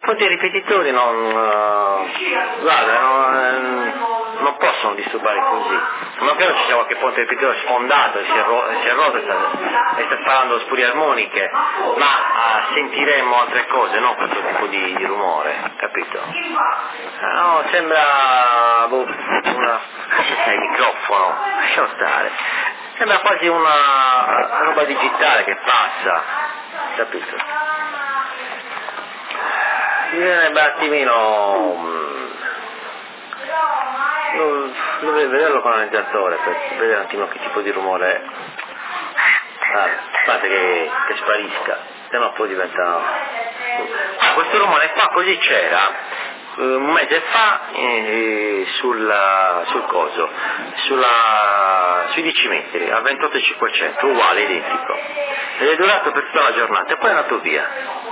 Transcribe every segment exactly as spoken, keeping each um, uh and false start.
Ponti ripetitori non, uh, guarda, non, non possono disturbare così. Non credo ci sia qualche ponte ripetitore sfondato e si è, ro- si è rotto e sta, e sta sparando spurie armoniche, ma uh, sentiremo altre cose, non questo tipo di, di rumore, capito? Uh, no, sembra boh, una cosa c'è il microfono, lasciamo stare. Sembra quasi una roba digitale che passa, capito? Bisognerebbe un attimino dovrei vederlo con l'analizzatore per vedere un attimo che tipo di rumore è. Ah, aspetta che, che sparisca, se no poi diventa... Ah, questo rumore qua così c'era un mese fa eh, sulla, sul coso, sulla, sui dieci metri, a ventotto cinquecento, uguale, identico. Ed è durato per tutta la giornata e poi è andato via.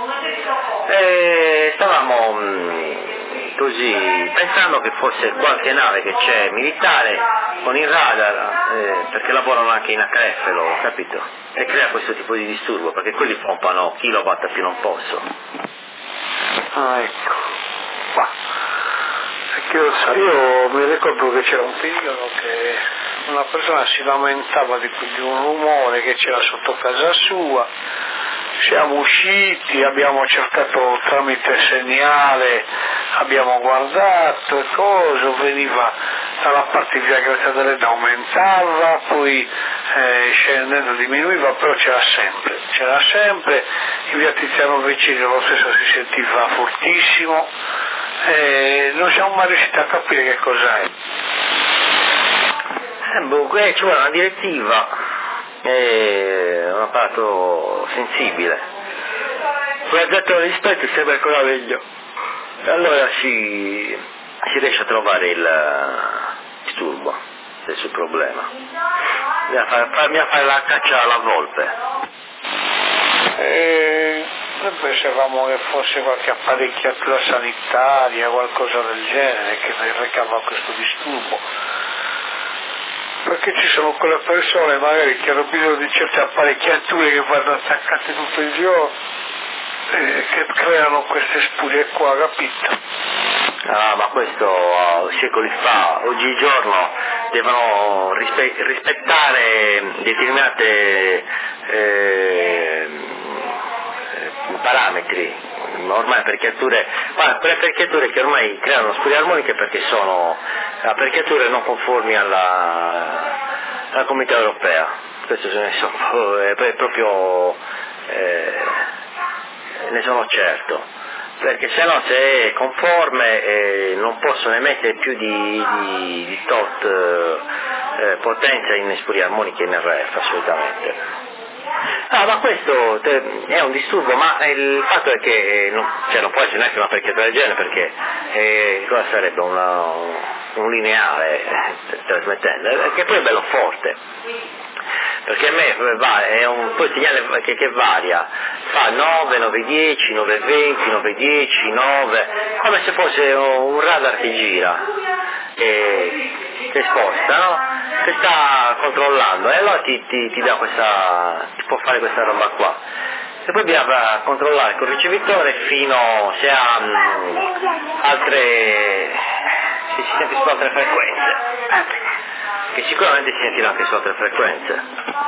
E stavamo mh, così pensando che fosse qualche nave che c'è militare con il radar, eh, perché lavorano anche in H F loro, capito? E crea questo tipo di disturbo, perché quelli pompano kilowatt a più non posso. Ah, ecco. Ma, perché io, so, io mi ricordo che c'era un periodo che una persona si lamentava di, di un rumore che c'era sotto casa sua, siamo usciti, abbiamo cercato tramite segnale, abbiamo guardato e cosa, veniva dalla parte di via Grazia Deledda, aumentava, poi eh, scendendo diminuiva, però c'era sempre, c'era sempre, in via Tiziano Vicini lo stesso si sentiva fortissimo, e non siamo mai riusciti a capire che cos'è. Eh, boh, qui ci vuole una direttiva, è un apparato sensibile. Con la gatta rispetto sembra ancora meglio. E allora si, si riesce a trovare il disturbo del suo problema. Bisogna fare, bisogna fare la caccia alla volpe. E noi pensavamo che fosse qualche apparecchiatura sanitaria, qualcosa del genere, che recava questo disturbo. Perché ci sono quelle persone magari che hanno bisogno di certe apparecchiature che vanno attaccate tutto il giorno e che creano queste spurie qua, capito? Ah, ma questo uh, secoli fa, oggigiorno devono rispe- rispettare determinate eh, parametri, ormai apparecchiature, guarda, quelle apparecchiature che ormai creano spurie armoniche perché sono apparecchiature non conformi alla, alla Comunità Europea, questo ne so, è proprio, eh, ne sono certo, perché se no se è conforme eh, non possono emettere più di, di, di tot eh, potenza in spurie armoniche in R F assolutamente. Ah, ma questo è un disturbo, ma il fatto è che non, cioè non può essere neanche una apparecchiatura del genere, perché eh, cosa sarebbe una, un lineare eh, trasmettente, che poi è bello forte, perché a me va, è un poi segnale che, che varia, fa nove, nove dieci, nove venti, nove dieci, nove, come se fosse un radar che gira, che, che sposta, no? Che sta controllando, e allora ti, ti, ti dà questa, ti può fare questa roba qua. E poi bisogna controllare col ricevitore fino se ha mh, altre, se si sente su altre frequenze, che sicuramente si sentirà anche su altre frequenze.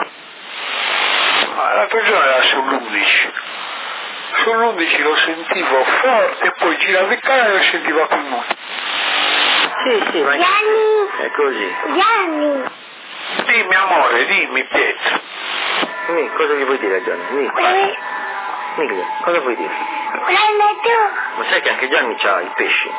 Ma l'altro giorno era sull'undici, sull'undici lo sentivo forte e poi girava il canale e lo sentiva più molto. Sì, sì, ma Gianni! è così. Gianni! Dimmi amore, dimmi Pietro. Dimmi, cosa gli vuoi dire a Gianni? Dimmi, Quello dimmi, cosa vuoi dire? è tu! Ma sai che anche Gianni c'ha i pesci?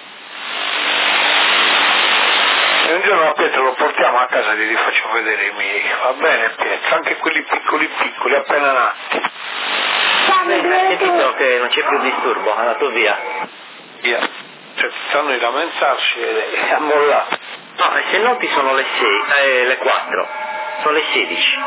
E un giorno a Pietro lo portiamo a casa e gli faccio vedere i miei, va bene Pietro, anche quelli piccoli piccoli, appena nati. Gianni, Hai dove sentito tu? che non c'è più disturbo, è andato via. Via. Cioè, stanno di lamentarsi e è ammollato. No, e se noti sono le sei, eh, le quattro, sono le sedici.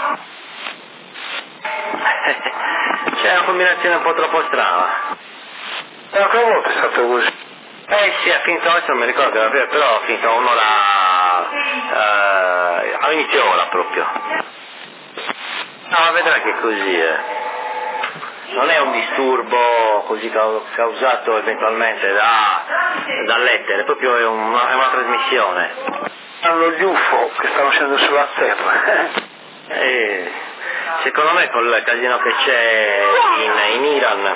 C'è una combinazione un po' troppo strana. L'altra volta è stato così. Eh sì, ha finito, adesso non mi ricordo, però ha finito un'ora, eh, all'inizio ora proprio. No, ma vedrai che così è. non è un disturbo così causato eventualmente da, dall'etere, proprio è una, è una trasmissione. Hanno gli U F O che stanno scendendo sulla Terra. E secondo me col casino che c'è in, in Iran,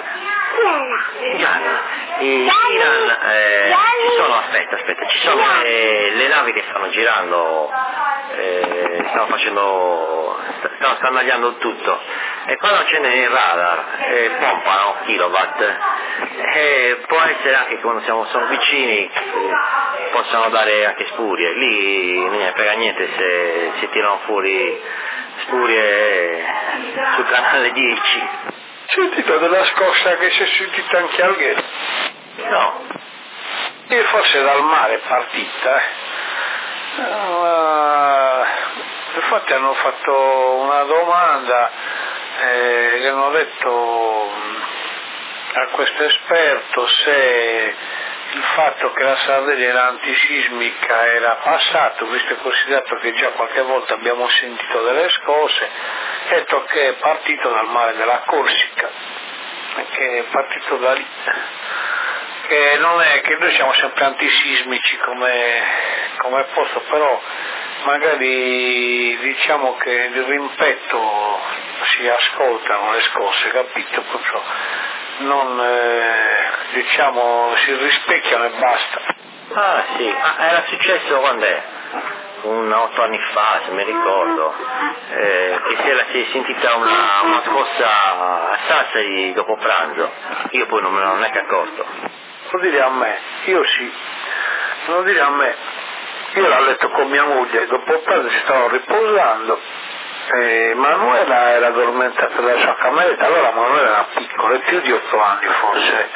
in Iran eh, ci sono, aspetta, aspetta, ci sono le, le navi che stanno girando, eh, stanno facendo, stanno scandagliando tutto, e quando accendono il radar eh, pompano kilowatt, e può essere anche che quando siamo, sono vicini eh, possano dare anche spurie, lì non ne frega niente se si tirano fuori spurie sul canale dieci. Sentito della scossa che si è sentita anche al ghetto? No. E forse dal mare è partita, eh. Uh, infatti hanno fatto una domanda, eh, gli hanno detto a questo esperto se il fatto che la Sardegna era antisismica era passato, visto e considerato che già qualche volta abbiamo sentito delle scosse, ha detto che è partito dal mare della Corsica, che è partito da lì, che non è che noi siamo sempre antisismici come, come posto, però magari diciamo che il rimpetto si ascoltano le scosse, capito? Proprio non eh, diciamo si rispecchiano e basta. Ah sì, ah, era successo quando è? Un otto anni fa, se mi ricordo, eh, che si, era, si è sentita una, una scossa a Sassari dopo pranzo, io poi non me ne ho neanche accorto. Non dire a me, io sì, non dire a me, io l'ho letto con mia moglie, dopo pranzo ci stavo riposando, e Manuela era addormentata nella sua cameretta, allora Manuela era piccola, più di otto anni forse.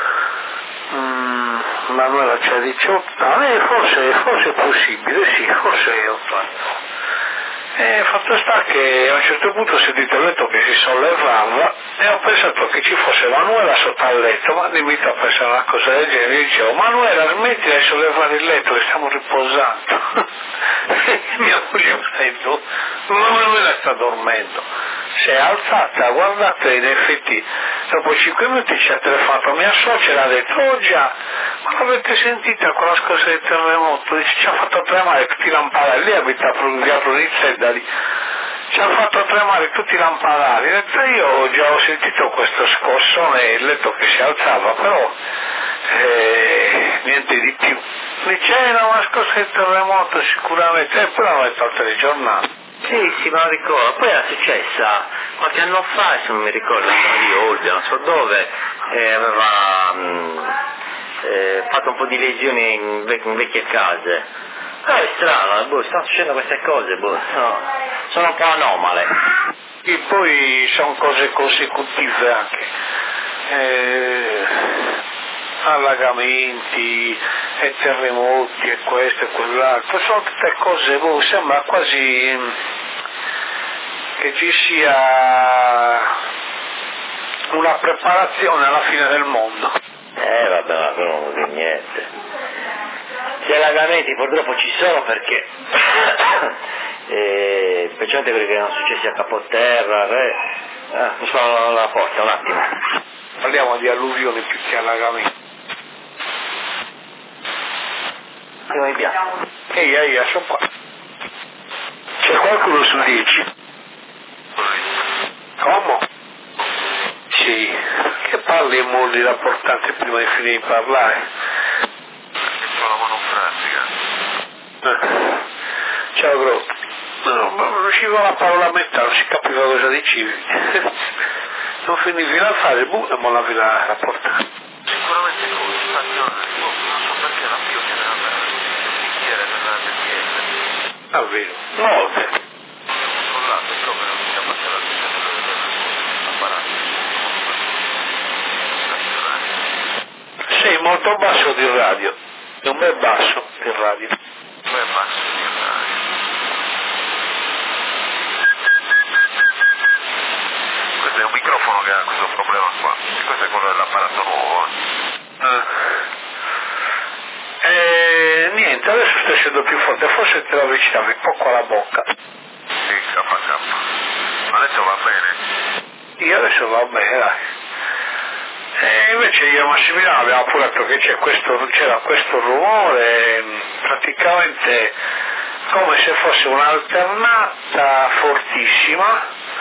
Mm, Manuela c'ha diciotto anni, forse, forse è possibile, sì, forse è otto anni. E fatto sta che a un certo punto ho sentito il letto che si sollevava e ho pensato che ci fosse Manuela sotto al letto, ma mi invito a pensare a una cosa del genere, e dicevo Manuela smetti di sollevare il letto che stiamo riposando. Mia moglie mi ha detto ma Manuela sta dormendo, si è alzata, guardate, in effetti dopo cinque minuti ci ha telefonato mia suocera, ha detto oh già, ma l'avete sentita quella scossa del terremoto? Dice, ci ha fatto tremare tutti i lampadari, lì abita via Provizedda lì, ci ha fatto tremare tutti i lampadari, e io già ho sentito questo scossone, il letto che si alzava, però eh, niente di più. Dice era una scossa del terremoto sicuramente, e poi l'hanno letto al telegiornale. Sì, sì, me lo ricordo. Poi era successa qualche anno fa, se non mi ricordo, di Olbia, non so dove, eh, aveva mh, eh, fatto un po' di lesioni in, vec- in vecchie case. Eh, è strano, boh, stanno succedendo queste cose, boh, no, sono un po' anomale. E poi sono cose consecutive anche. Eh, allagamenti e terremoti e questo e quell'altro, sono tutte cose, boh, sembra quasi che ci sia una preparazione alla fine del mondo. Eh vabbè, ma non vuol dire niente. Gli allagamenti purtroppo ci sono perché eh, specialmente quelli che erano successi a Capoterra, eh, ah, mi sono alla porta un attimo. Parliamo di alluvioni più che allagamenti. Come bianco. Ehi, ehi, sono qua. C'è qualcuno su dieci? Come? Sì. Che parli in modo rapportante prima di finire di parlare? Ho la mano pratica. Eh. Ciao Gro. No, ma non usciva la parola a metà, non si capiva cosa dicevi. Non finivi la frase, buh, e mollavi la rapportante. Sicuramente con stagione, non so perché la pioggia nella bicchiere nella bicchiere. Ah, vero. Molte. Ho controllato come non sia passata la stessa apparato. Sei molto basso di radio. È un bel basso di radio. Beh, basso di radio. Questo è un microfono che ha questo problema qua. Questo è quello dell'apparato nuovo. Ah. E niente, adesso sto essendo più forte, forse te lo avvicinavi poco alla bocca. Sì, K K. Ma adesso va bene. io adesso va bene, dai. E invece io e Massimiliano abbiamo pure detto che c'è questo, c'era questo rumore, praticamente come se fosse un'alternata fortissima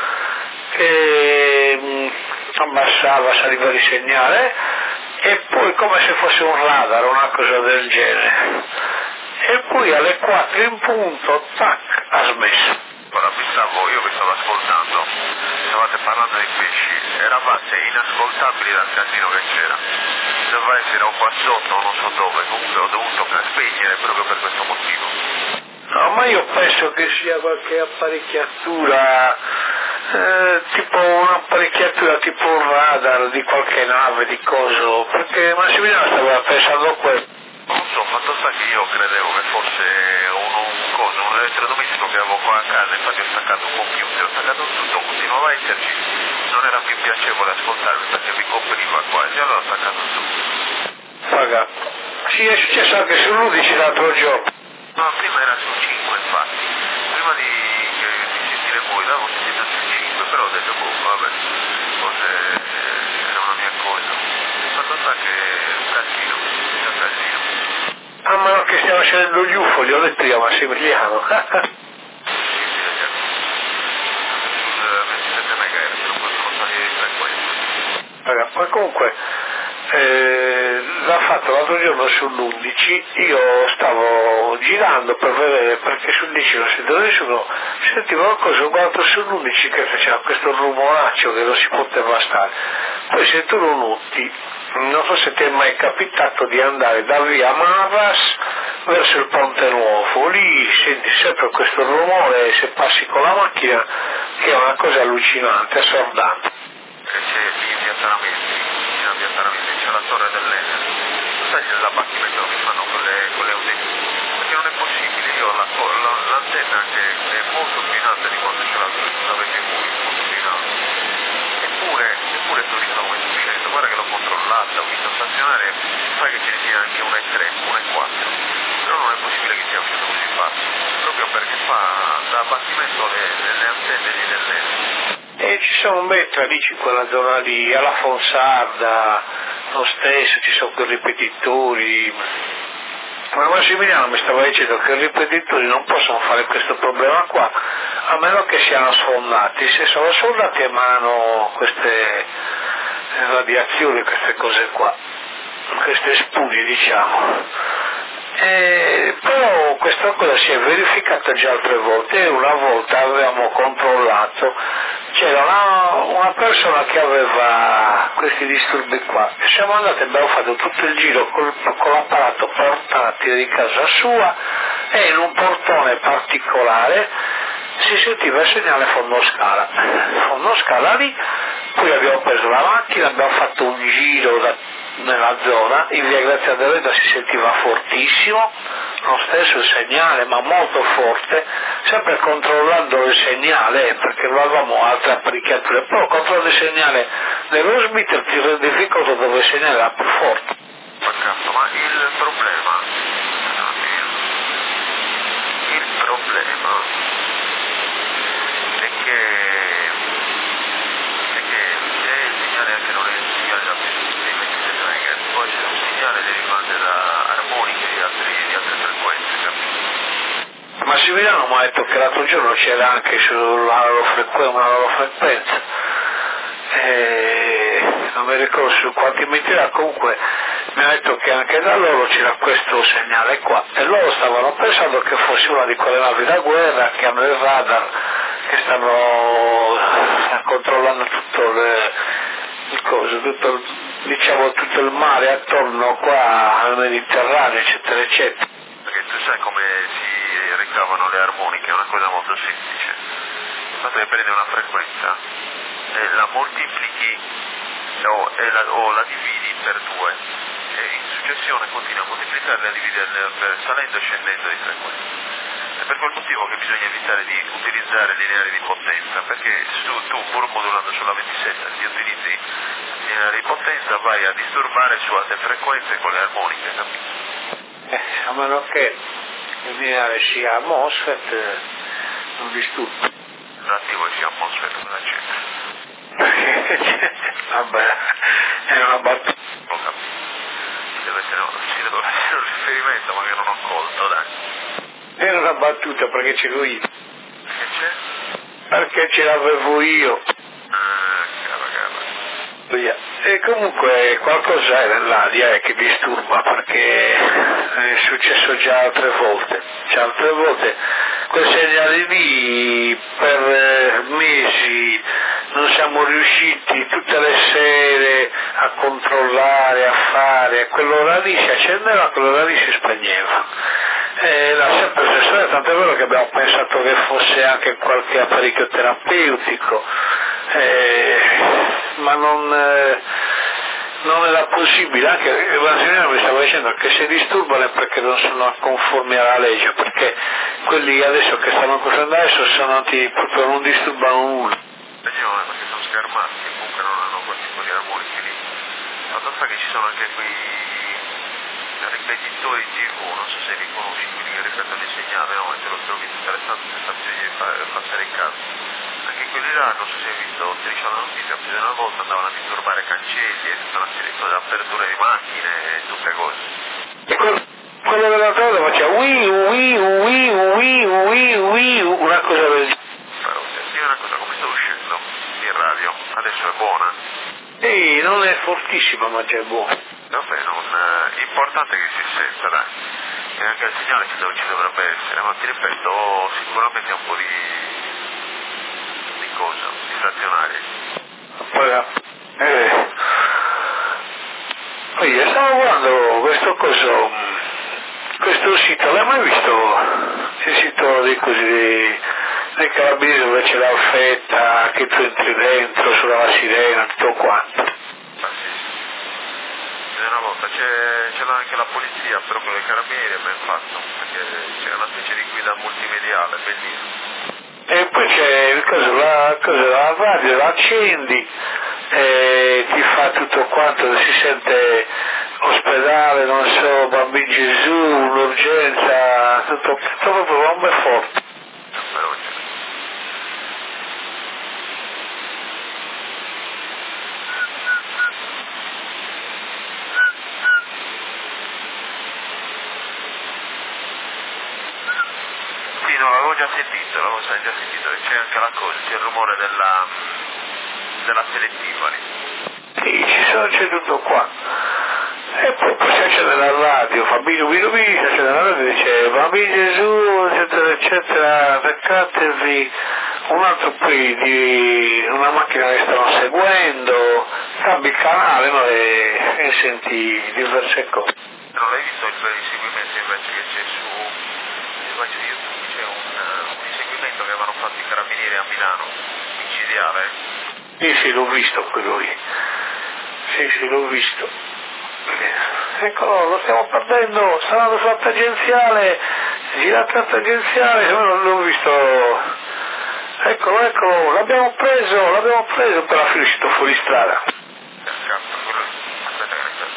che mh, abbassava, saliva di segnale, e poi come se fosse un radar, una cosa del genere. E poi alle quattro in punto, tac, ha smesso. Ora vi stavo, io vi stavo ascoltando, stavate parlando dei pesci, eravate inascoltabili dal casino che c'era. Doveva essere o qua sotto o non so dove, comunque ho dovuto spegnere proprio per questo motivo. No, ma io penso che sia qualche apparecchiatura, eh, tipo un'apparecchiatura tipo un radar di qualche nave, di coso, perché Massimiliano stava pensando a questo. Non so, fatto sta che io credevo che fosse un, un coso, un elettrodomestico che avevo qua a casa, infatti ho staccato un computer, ho staccato tutto, continuava a esserci, non era più piacevole ascoltarmi perché mi copriva quasi, allora ho staccato tutto. Raga, sì, è successo anche sull'undici l'altro giorno. No, prima era sul cinque infatti, prima di, che, di sentire voi l'avevo sentito sul cinque, però ho detto, boh, vabbè, forse era una mia cosa. Fatto sta che è un casino, è un casino. A meno che stiamo facendo gli U F O, gli ho detto io a Massimiliano. Raga, ma comunque eh, l'ha fatto l'altro giorno sull'undici, io stavo girando per vedere perché sull'undici non sentivo nessuno, sentivo qualcosa, ho guardato sull'undici che faceva questo rumoraccio che non si poteva stare, poi sento Nutti, non so se ti è mai capitato di andare da via Marras verso il Ponte Nuovo, lì senti sempre questo rumore se passi con la macchina che è una cosa allucinante, assordante. Che c'è lì in via Taramenti, vicino a via Taramenti, c'è la torre dell'Enel, sai l'abbattimento che fanno con le, con le udenti, perché non è possibile, io la, la, l'antenna che è molto più in alta di quanto ce l'avete voi, molto più in alta, eppure, eppure sto ritrovo insufficiente, guarda che l'ho controllata, ho visto stazionare, sai che ce ne sia anche una e tre, una e quattro, però non è possibile che sia uscito così facile, proprio perché fa da abbattimento le, le, le antenne lì dell'Enel. E ci sono bei tradici in quella zona lì, alla Fonsarda, lo stesso, ci sono quei ripetitori. Ma Massimiliano mi stava dicendo che i ripetitori non possono fare questo problema qua, a meno che siano sfondati. Se sono sfondati emanano queste radiazioni, queste cose qua, queste spugne diciamo. Eh, però questa cosa si è verificata già altre volte e una volta avevamo controllato, c'era una, una persona che aveva questi disturbi qua e siamo andati e abbiamo fatto tutto il giro col, con l'apparato portatile di casa sua e in un portone particolare si sentiva il segnale fondoscala, fondoscala lì, poi abbiamo preso la macchina, abbiamo fatto un giro da nella zona, in via Grazia Deledda si sentiva fortissimo, lo stesso il segnale ma molto forte, sempre controllando il segnale perché non avevamo altre apparecchiature, però controllando il segnale dello Smith ti rendi conto dove il segnale era più forte. Ma il problema, il problema è che, è che se il segnale anche non è il segnale da poi c'è un segnale derivante da armoniche di altre, di altre frequenze, capito? Massimiliano mi ha detto che l'altro giorno c'era anche sulla loro frequ- una loro frequenza, e non mi ricordo su quanti metri, comunque mi ha detto che anche da loro c'era questo segnale qua e loro stavano pensando che fosse una di quelle navi da guerra che hanno il radar, che stanno controllando tutto le, il coso, tutto il, diciamo tutto il mare attorno qua al Mediterraneo eccetera eccetera. Perché tu sai come si ricavano le armoniche, è una cosa molto semplice, il fatto che prendi una frequenza e la moltiplichi o, e la, o la dividi per due e in successione continui a moltiplicarle e a dividerle per, salendo e scendendo di frequenza. È per quel motivo che bisogna evitare di utilizzare lineari di potenza, perché tu, tu pur modulando sulla ventisette, se utilizzi lineari di potenza vai a disturbare su altre frequenze con le armoniche, capito? Eh, a meno che il lineare sia MOSFET, non disturba. L'attivo sia MOSFET, cosa c'entra? Vabbè, è una battuta. Lo capisco. Ci deve essere, ci deve essere un riferimento ma che non ho colto, dai. È una battuta perché ce l'ho io. Che c'è? Perché ce l'avevo io. Ah, cava, cava. E comunque qualcosa è nell'aria eh, che disturba perché è successo già altre volte. Cioè, altre volte quei segnali lì per mesi non siamo riusciti tutte le sere a controllare, a fare, quell'ora lì si accendeva, quell'ora lì si spegneva. E l'ha sempre stesso, tant'è vero che abbiamo pensato che fosse anche qualche apparecchio terapeutico, eh, ma non, eh, non era possibile, anche la signora mi stava dicendo che se disturbano è perché non sono conformi alla legge, perché quelli adesso che stanno facendo adesso sono andati proprio, non disturbano nulla. Attenzione, perché sono schermati, che comunque non hanno quel tipo di armonici lì. Fatto sta che ci sono anche quei ripetitori tivù, non so se li conosci, quelli che ripetono i segnali, no? E te lo trovi in tutte le stazioni di passare in casa. Anche quelli là, non so se hai visto, ti dicevo la notizia, più di una volta andavano a disturbare cancelli e tutta una serie di cose, aperture di macchine e tutte cose. E quello, quello della strada faceva ui ui ui ui ui ui una cosa del genere. Però senti una cosa, come sta uscendo in radio? Adesso è buona? Ehi, non è fortissima ma già è buona. Vabbè, non, eh, importante che si senta, dai. E anche il segnale ci, dov- ci dovrebbe essere, ma ti ripeto, sicuramente un po' di, di cosa, di stazionari. Poi, eh, poi stavo guardando questo coso, questo sito, l'hai mai visto? Il sito di così dei, dei carabinieri dove c'è la offetta, che tu entri dentro, sulla la sirena, tutto quanto. Ma sì. E una volta c'è, c'è anche la polizia, però con i carabinieri è ben fatto, perché c'è una specie di guida multimediale, bellissima. E poi c'è il coso, la, cosa, la radio, la accendi, e ti fa tutto quanto, si sente ospedale, non so, bambini Gesù, un'urgenza, tutto, tutto proprio bombe forti. Veloce. Sì, no, l'avevo già sentito, l'avevo già sentito, c'è anche la cosa, c'è il rumore della, della selettiva lì. Sì, ci sono, c'è tutto qua. E poi, poi si accende la radio, fa bidu bidu bidu, si accende la radio e dice bambini Gesù, eccetera, eccetera, attaccatevi. Un altro qui di una macchina che stanno seguendo, cambi il canale, no, e, e senti diverse cose. Non l'hai visto il inseguimento invece che c'è su, invece di YouTube, c'è un, un inseguimento che avevano fatto i carabinieri a Milano, micidiale. Sì, sì, l'ho visto quello lì. Sì, sì, l'ho visto. Eccolo, lo stiamo perdendo, sta andando sulla tangenziale, girata la tangenziale, non l'ho visto. Eccolo, eccolo, l'abbiamo preso, l'abbiamo preso, però alla fine è uscito fuori strada. Cazzo, quello, aspetta che aspetta.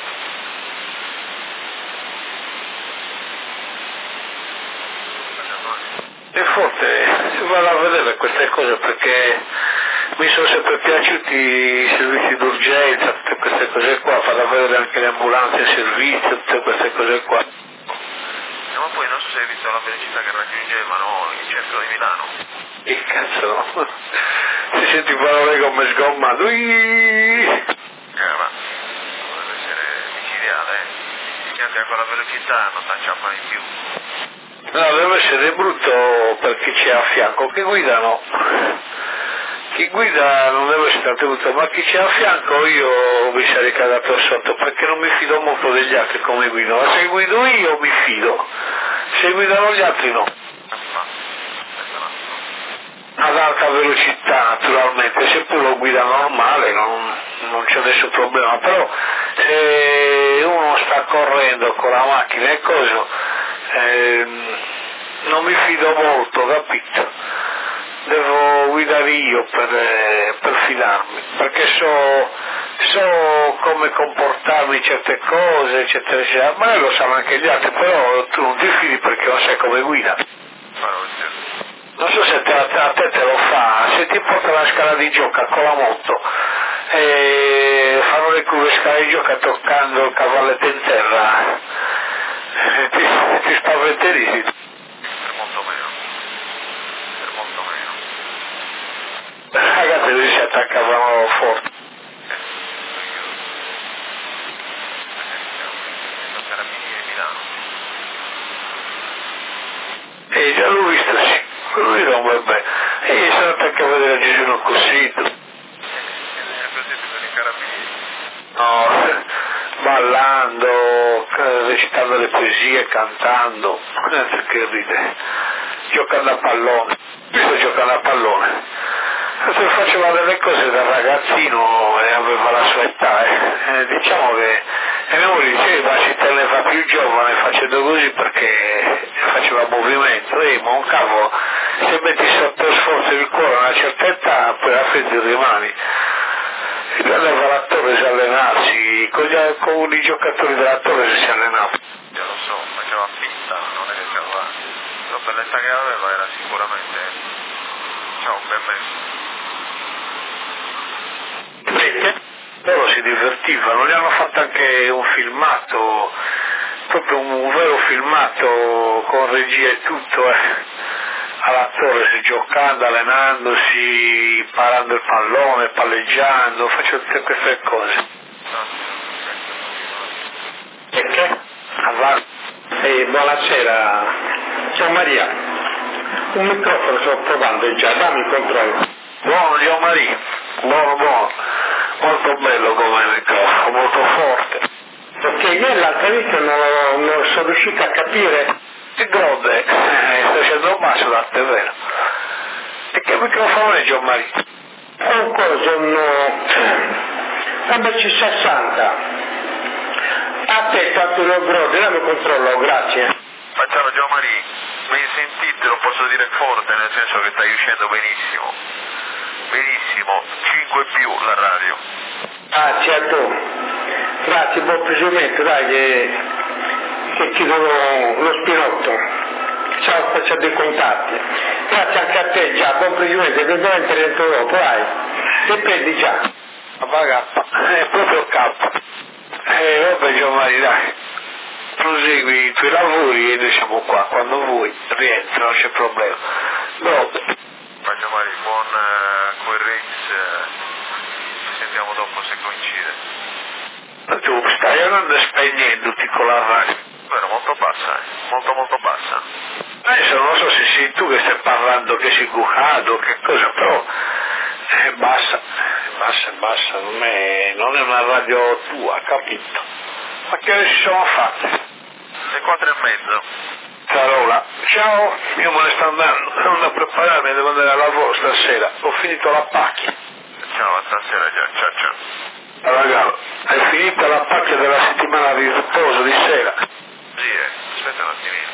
È forte, vado a vedere queste cose perché mi sono sempre piaciuti i servizi d'urgenza, tutte queste cose qua, vado a vedere anche le ambulanze in servizio, tutte queste cose qua. No, ma poi non so se hai visto la velocità che raggiungevano il centro di Milano. Che cazzo, no? Si senti parole come sgommato. Eh, ma deve essere micidiale, eh. Che anche a quella velocità non t'acciappano in più. No, deve essere brutto per chi c'è a fianco, chi guida no. Chi guida non deve essere tenuto, ma chi c'è a fianco io mi sarei cagato sotto, perché non mi fido molto degli altri come guidano. Ma se guido io mi fido, se guidano gli altri no. Ad alta velocità naturalmente, se pure lo guida normale non, non c'è nessun problema, però se uno sta correndo con la macchina e cosa, ehm, non mi fido molto, capito? Devo guidare io per, eh, per fidarmi, perché so, so come comportarmi in certe cose, eccetera, eccetera, ma lo sanno anche gli altri, però tu non ti fidi perché non sai come guida. non so se te, a te te lo fa, se ti porta la scala di gioca con la moto e fanno le curve scala di gioca toccando il cavalletto in terra, e ti, ti spaventerisi. Per molto meno, per molto meno. Ragazzi, lui si attaccavano forte. Carabinieri Milano. E già l'ho visto, sì, lui non va bene. E gli sono attaccato a vedere Gesù così. Per i carabinieri. No, ballando, recitando le poesie, cantando, che ride, giocando a pallone. Io sto giocando a pallone. Se faceva delle cose da ragazzino e aveva la sua età, eh. Eh, diciamo che e mia moglie diceva si teneva più giovane facendo così perché faceva movimento, e ma un cavolo, se metti sotto sforzo il cuore a una certa età poi alla fine rimani. E lui andava alla Torre a allenarsi, con, gli, con i giocatori della Torre si allenava. Io lo so, faceva finta, non è che c'aveva, però per l'età che aveva era sicuramente, c'ha un bel messo. Perché? Loro si divertivano, gli hanno fatto anche un filmato, proprio un vero filmato con regia e tutto, eh. Alla Torre, giocando, allenandosi, parando il pallone, palleggiando, facendo tutte queste cose. Perché? Avanti. Ehi, buonasera, ciao Maria, un microfono sto provando già, dammi il controllo. Buono, Gio Maria, buono, buono, molto bello come microfono, molto forte. Perché io l'altra volta non, non sono riuscito a capire. Che grande, eh, sta scendendo basso da te, vero? E che microfono è, Gio Maria? È un coso, un M C sessanta. A te quanto lo grode, dammi il controllo, grazie. Facciamo Gio Maria, mi sentite, lo posso dire forte, nel senso che stai uscendo benissimo. Benissimo, cinque più la radio. Grazie a tu. Grazie, buon proseguimento, dai che, che ti do lo, lo spinotto. Ciao, faccio dei contatti. Grazie anche a te già, buon proseguimento, eventualmente dentro dopo, dai. Ti prendi già. Ma è proprio capo. Eh, vabbè Gio Maria, dai. Prosegui i tuoi lavori e noi siamo qua, quando vuoi rientra, non c'è problema. No. Faccio Maria, buon uh, quel race, uh, ci sentiamo dopo se coincide. Ma tu stai andando spegnendoti con la radio. Beh, molto bassa, eh. molto molto bassa. Adesso non so se sei tu che stai parlando, che sei cuccato, che cosa, però è bassa, è bassa, è bassa, non è, non è una radio tua, capito? Ma che ore si sono fatte? Le quattro e mezzo. Carola, ciao, io me ne sto andando, devo a prepararmi, devo andare al lavoro stasera, ho finito la pacchia. Ciao, a stasera già, ciao ciao. Allora, hai finito la pacchia della settimana di riposo di sera? Sì, eh, aspetta un attimino.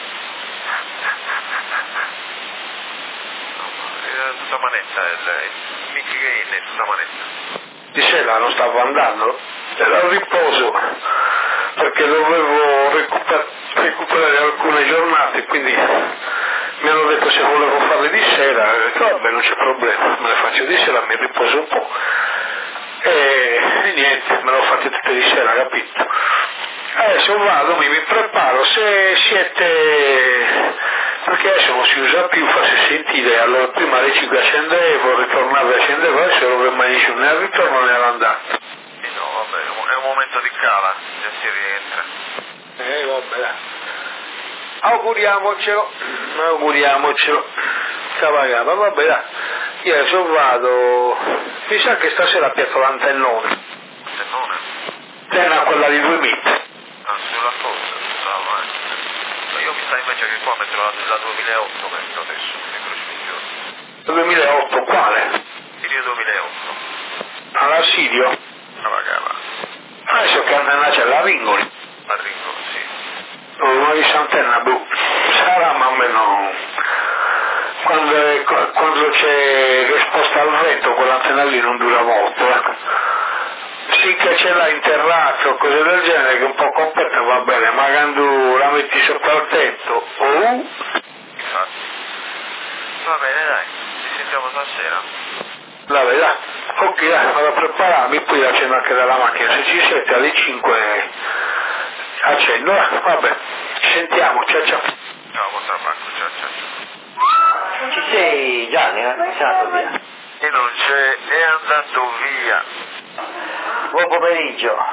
È tutta manetta, il Mickey Gain è tutta manetta. Di sera non stavo andando, era il riposo, perché dovevo recuper- recuperare alcune giornate, quindi mi hanno detto se volevo farle di sera, ho detto vabbè non c'è problema, me le faccio di sera, mi riposo un po'. E, e niente, me l'ho fatte tutte di sera, capito? Adesso vado, mi, mi preparo, se siete... perché adesso non si usa più, farsi sentire, allora prima le cinque accendevo, ritornavo e accendevo, adesso non vedo mai nessuno, né al ritorno né all'andata. Sì, no, vabbè, è un momento di cala, già si rientra. Eh, vabbè. Auguriamocelo, auguriamocelo. Cavagata, vabbè, dai. Io adesso vado, mi sa che stasera piazzo l'antennone. Antennone? Tenna quella di due miti. Ah, sulla cosa, brava, eh. Ma io mi sa invece che qua metterò la, la duemilaotto, metto adesso, nei prossimi giorni. duemilaotto, quale? Il mio duemilaotto. All'Assidio? Cavagata. Adesso che antenna c'è la Ringoli. A Ringolo, sì. Non ho visto antenna, boh. Sarà, ma a me no. Quando, è, quando c'è risposta al vento, quell'antenna lì non dura molto, eh. Sì che ce l'ha interrato o cose del genere, che un po' completa va bene, ma quando la metti sopra il tetto, oh, Infatti. Va bene, dai, ci sentiamo stasera. La verità, ok, dai, vado a prepararmi, poi accendo anche dalla macchina, se ci siete alle cinque accendo, eh? Vabbè, ci sentiamo, ciao ciao. Ciao, buon tabacco, ciao ciao ciao. Ci sei Gianni? Eh? Sei andato via. E non c'è, è andato via. Buon pomeriggio.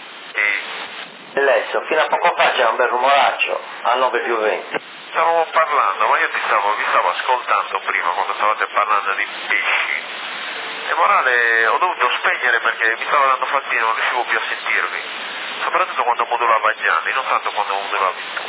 E Adesso, fino a poco fa c'era un bel rumoraccio, a nove più venti. stavamo parlando, ma io ti stavo, vi stavo ascoltando prima quando stavate parlando di pesci. E morale, ho dovuto spegnere perché mi stava dando fastidio, non riuscivo più a sentirvi. Soprattutto quando modulava Gianni, non tanto quando modulavi tu.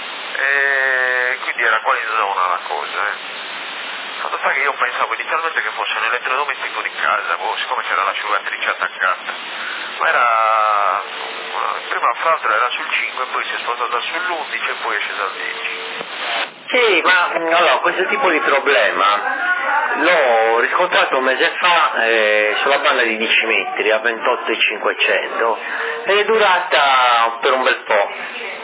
E quindi era qua in zona la cosa, eh. Fatto sta che io pensavo inizialmente che fosse un elettrodomestico di casa, boh, siccome c'era l'asciugatrice attaccata. Ma era, prima fra l'altro era sul cinque, poi si è spostata sull'undici e poi è scesa al dieci. Sì, ma allora, questo tipo di problema l'ho riscontrato un mese fa eh, sulla banda di dieci metri a ventotto e cinquecento ed è durata per un bel po'.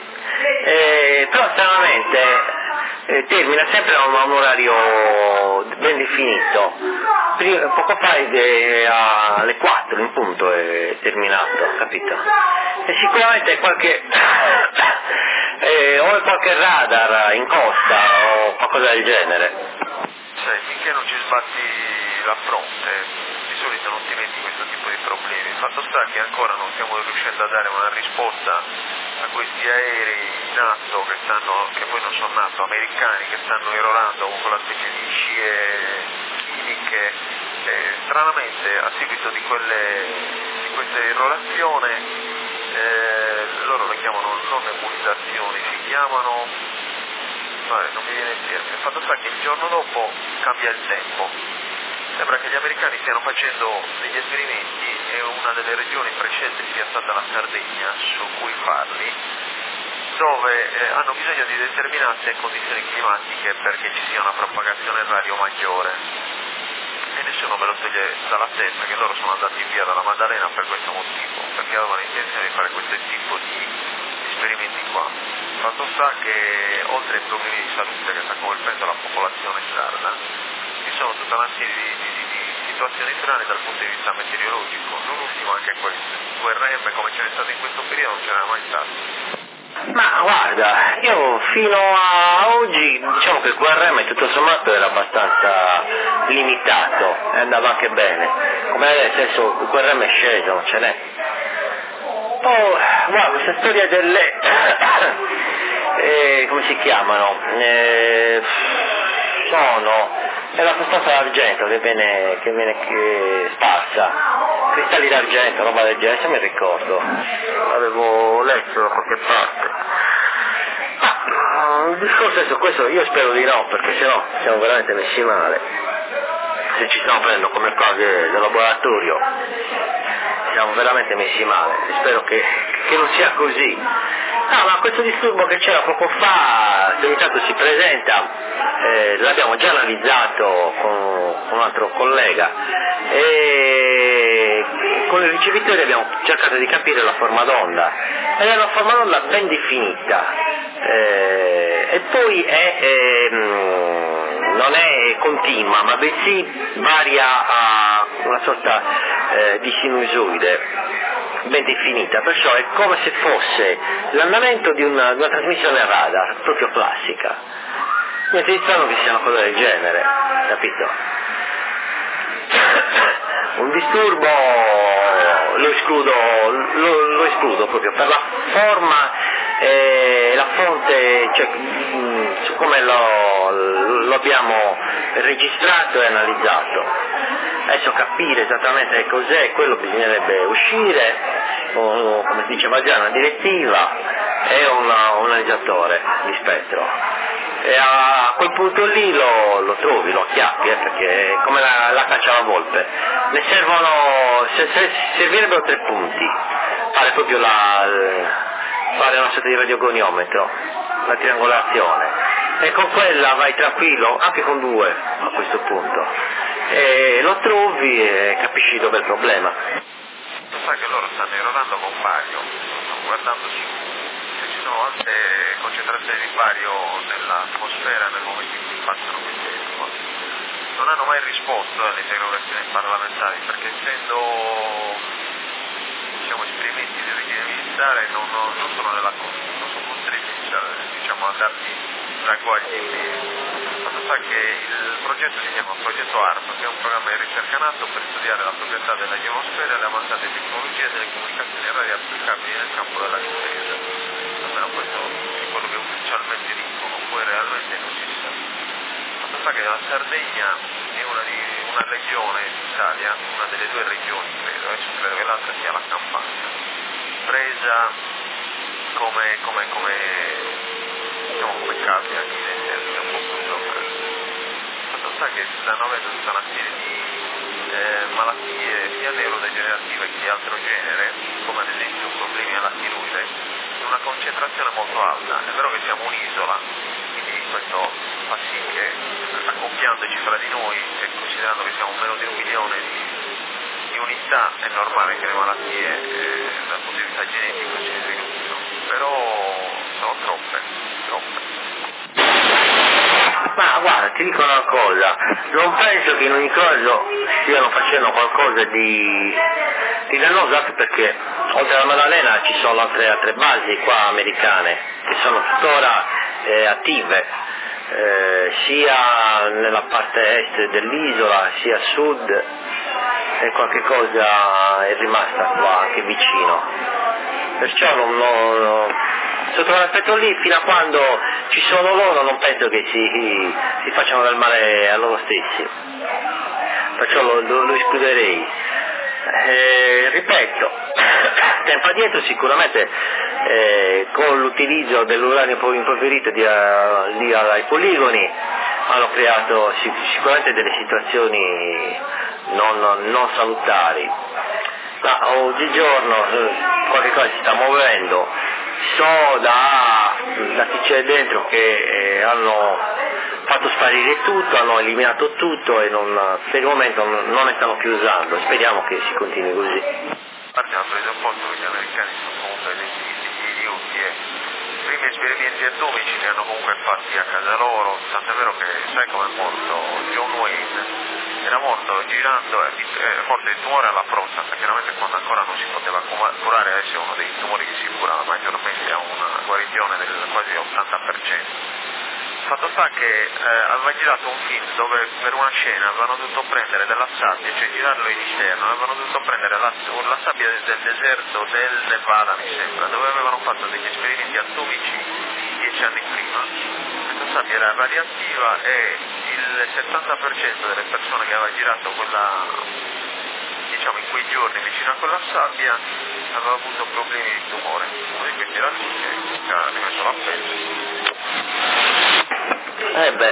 Eh, però stranamente eh, termina sempre a un, a un orario ben definito. Prima, poco fa eh, alle quattro in punto è terminato, capito? E sicuramente qualche eh, o qualche radar in costa o qualcosa del genere. Sai, finché non ci sbatti la fronte, di solito non ti metti questo tipo di problemi. Il fatto sta che ancora non stiamo riuscendo a dare una risposta a questi aerei in atto che stanno, che poi non sono nato, americani che stanno irrorando con quella specie di scie chimiche. Eh, stranamente a seguito di quelle di questa irrorazione eh, loro le chiamano non nebulizzazioni, si chiamano, vabbè, non mi viene il termine. Il fatto sta che il giorno dopo cambia il tempo. Sembra che gli americani stiano facendo degli esperimenti e una delle regioni prescelte sia stata la Sardegna, su cui farli, dove eh, hanno bisogno di determinate condizioni climatiche perché ci sia una propagazione radio maggiore. E nessuno me lo toglie dalla testa che loro sono andati via dalla Maddalena per questo motivo, perché avevano intenzione di fare questo tipo di esperimenti qua. Fatto sta che oltre ai problemi di salute che sta colpendo la popolazione sarda, ci sono tutta una serie di, di, di situazioni strane dal punto di vista meteorologico, non ultimo anche questo, Q R M come ce n'è stato in questo periodo non ce n'era mai stato. Ma guarda, io fino a oggi diciamo che il Q R M tutto sommato era abbastanza limitato e andava anche bene, come adesso il Q R M è sceso, non ce n'è. Oh, guarda, questa storia delle eh, come si chiamano? Eh, sono è la sostanza d'argento che viene, che viene che sparsa, cristalli d'argento, roba del genere, se mi ricordo, l'avevo letto da qualche parte. Ah, il discorso è su questo, io spero di no, perché sennò siamo veramente messi male. Se ci stiamo prendendo come cose del laboratorio, siamo veramente messi male, spero che, che non sia così. No, ma questo disturbo che c'era poco fa, che ogni tanto si presenta, eh, l'abbiamo già analizzato con, con un altro collega e con i ricevitori abbiamo cercato di capire la forma d'onda ed è una forma d'onda ben definita eh, e poi è, eh, non è continua ma bensì varia a una sorta eh, di sinusoide ben definita, perciò è come se fosse l'andamento di una, di una trasmissione radar, proprio classica. Niente di strano che sia una cosa del genere, capito? Un disturbo lo escludo, lo, lo escludo proprio per la forma e la fonte, cioè su come lo, lo abbiamo registrato e analizzato. Adesso capire esattamente cos'è, quello bisognerebbe uscire, o, come si diceva già, una direttiva e una, un analizzatore di spettro. E a quel punto lì lo, lo trovi, lo acchiappi, eh, perché è come la, la caccia alla volpe. Ne servono, se, se, servirebbero tre punti, fare proprio la, fare una sorta di radiogoniometro, la triangolazione. E con quella vai tranquillo, anche con due a questo punto. E lo trovi e capisci dov'è il problema. Tu sai che loro stanno irrorando con bario, stanno guardando su se ci sono alte concentrazioni di bario nell'atmosfera nel momento in cui passano queste cose. non hanno mai risposto alle interrogazioni parlamentari, perché essendo diciamo esperimenti di origine militare non, non, non sono nella non sono costretti diciamo a dargli ragguagli in piedi. Fatto sta che il progetto si chiama Progetto ARPA, che è un programma di ricerca nato per studiare la proprietà della ionosfera e le avanzate tecnologie delle comunicazioni radio applicabili nel campo della difesa. Almeno questo è quello che ufficialmente dicono, poi realmente non si sa. Fatto sta che la Sardegna è una, di, una regione d'Italia, una delle due regioni credo, adesso credo che l'altra sia la Campania, presa come, come, come, diciamo, come cavia di è un po' purtroppo. Fatto sta che stanno avendo tutta una serie di eh, malattie sia neurodegenerative che di altro genere, come ad esempio problemi alla tiroide, in una concentrazione molto alta. È vero che siamo un'isola, quindi questo fa sì che accoppiandoci fra di noi e considerando che siamo meno di un milione di, di unità, è normale che le malattie eh, dal punto di vista genetico si sviluppino, però sono troppe, troppe. Ma guarda, ti dico una cosa, non penso che in ogni caso stiano facendo qualcosa di, di dannoso, anche perché oltre alla Maddalena ci sono altre, altre basi qua americane che sono tuttora eh, attive, eh, sia nella parte est dell'isola sia a sud, e qualche cosa è rimasta qua anche vicino. Perciò non, non, sotto quell'aspetto lì, fino a quando ci sono loro, non penso che si, si facciano del male a loro stessi, perciò lo, lo, lo escluderei. Eh, ripeto, tempo addietro sicuramente eh, con l'utilizzo dell'uranio impoverito di, uh, lì ai poligoni hanno creato sic- sicuramente delle situazioni non, non, non salutari. Ma oggigiorno eh, qualche cosa si sta muovendo, so da, da chi c'è dentro che eh, hanno fatto sparire tutto, hanno eliminato tutto e non, per il momento non, non ne stanno più usando, speriamo che si continui così. Abbiamo preso un posto che gli americani sono comunque degli, degli idioti e i primi esperimenti atomici li hanno comunque fatti a casa loro, tant'è vero che sai come è morto John Wayne? Era morto girando e eh, morto di tumore alla prostata, chiaramente quando ancora non si poteva curare, adesso è uno dei tumori che si cura maggiormente, ha una guarigione del quasi ottanta per cento. Fatto sta che eh, aveva girato un film dove per una scena avevano dovuto prendere della sabbia, cioè girarlo in esterno, avevano dovuto prendere la, la sabbia del, del deserto del Nevada, mi sembra, dove avevano fatto degli esperimenti atomici dieci anni prima. Questa sabbia era radioattiva e il settanta per cento delle persone che aveva girato quella, diciamo in quei giorni vicino a quella sabbia aveva avuto problemi di tumore. Quindi questi era lì che ha rimesso la pelle. Eh beh,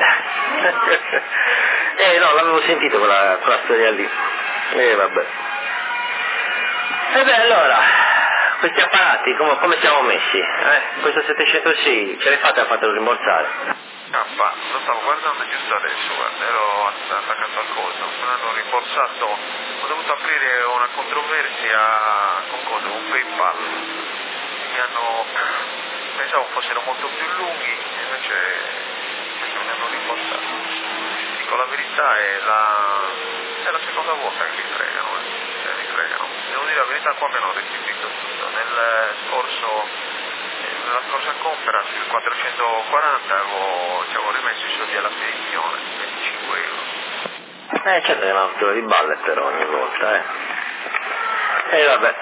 eh no, l'avevo sentito quella, quella storia lì, e eh, vabbè. E eh beh allora, questi apparati come, come siamo messi? Eh? Questo settecentosei ce l'hai fatta a fartelo rimborsare? Cappa, lo stavo guardando giusto adesso, guarda, ero attaccato al coso, me l'hanno rimborsato, ho dovuto aprire una controversia con cosa, con PayPal, mi hanno, pensavo fossero molto più lunghi, invece me ne hanno rimborsato. Dico la verità, è la, è la seconda volta che mi fregano, eh. cioè, mi fregano. Devo dire la verità, qua mi hanno restituito tutto. Nel scorso, nella scorsa compra sul quattrocentoquaranta avevo, ci avevo rimesso i soldi alla spedizione, venticinque euro. Eh certo che è una rottura di balle però ogni volta, eh. E eh, vabbè.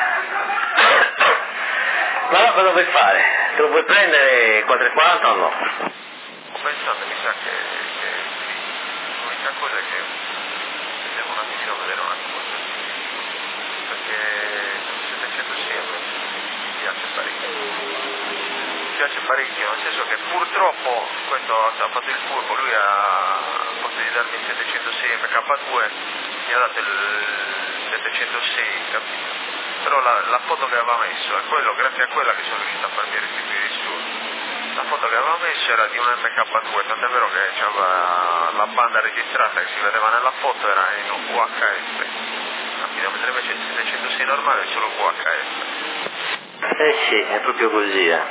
Ma allora cosa vuoi fare? Te lo puoi prendere quattrocentoquaranta o no? Pensando, mi sa che, che l'unica cosa è che devo un attimino vedere una cosa, perché settecentosei mi piace parecchio, mi piace parecchio, nel senso che purtroppo questo ha fatto il furbo, lui ha, al posto di darmi il settecentosei M K due mi ha dato il settecentosei, capito? Però la, la foto che aveva messo è quello, grazie a quella che sono riuscito a farmi restituire i soldi. La foto che aveva messo era di un M K due, tant'è vero che c'era la banda registrata che si vedeva nella foto era in un U H F, capito? Mentre invece il settecentosei normale è solo U H F. Eh sì, è proprio così, eh.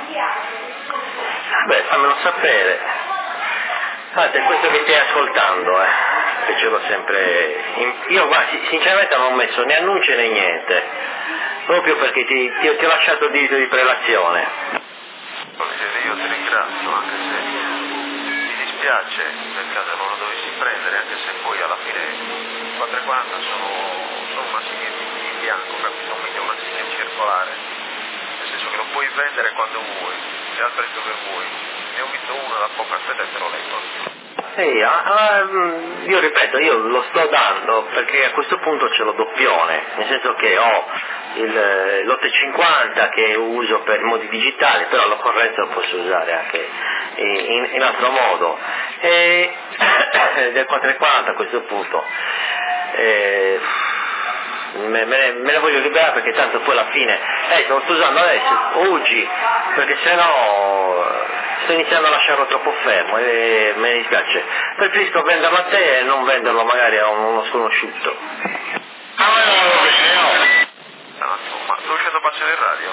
Beh, fammelo sapere. Guarda, è questo che stai ascoltando, eh. che ce l'ho sempre... In... Io guarda, sinceramente non ho messo né annunci né niente, proprio perché ti, ti, ti ho lasciato il diritto di prelazione. Io ti ringrazio, anche se mi dispiace nel caso non lo dovessi prendere, anche se poi alla fine quattro e quaranta sono, sono una segna in bianco, capito? Mica una segna circolare, nel senso che lo puoi vendere quando vuoi e al prezzo che vuoi. Ne ho visto uno da poco, aspetta e te lo leggo. Sì, ah, io ripeto, io lo sto dando perché a questo punto c'è lo doppione, nel senso che ho il, l'otto cinquanta che uso per i modi digitali, però l'occorrenza lo posso usare anche in, in altro modo, e del quattro quaranta a questo punto e, me, me, ne, me ne voglio liberare, perché tanto poi alla fine eh, lo sto usando adesso, oggi, perché sennò sto iniziando a lasciarlo troppo fermo e me ne dispiace. Preferisco venderlo a te e non venderlo magari a uno sconosciuto. Ah, no, no, bene, no. Ma sto uscendo a passare in radio?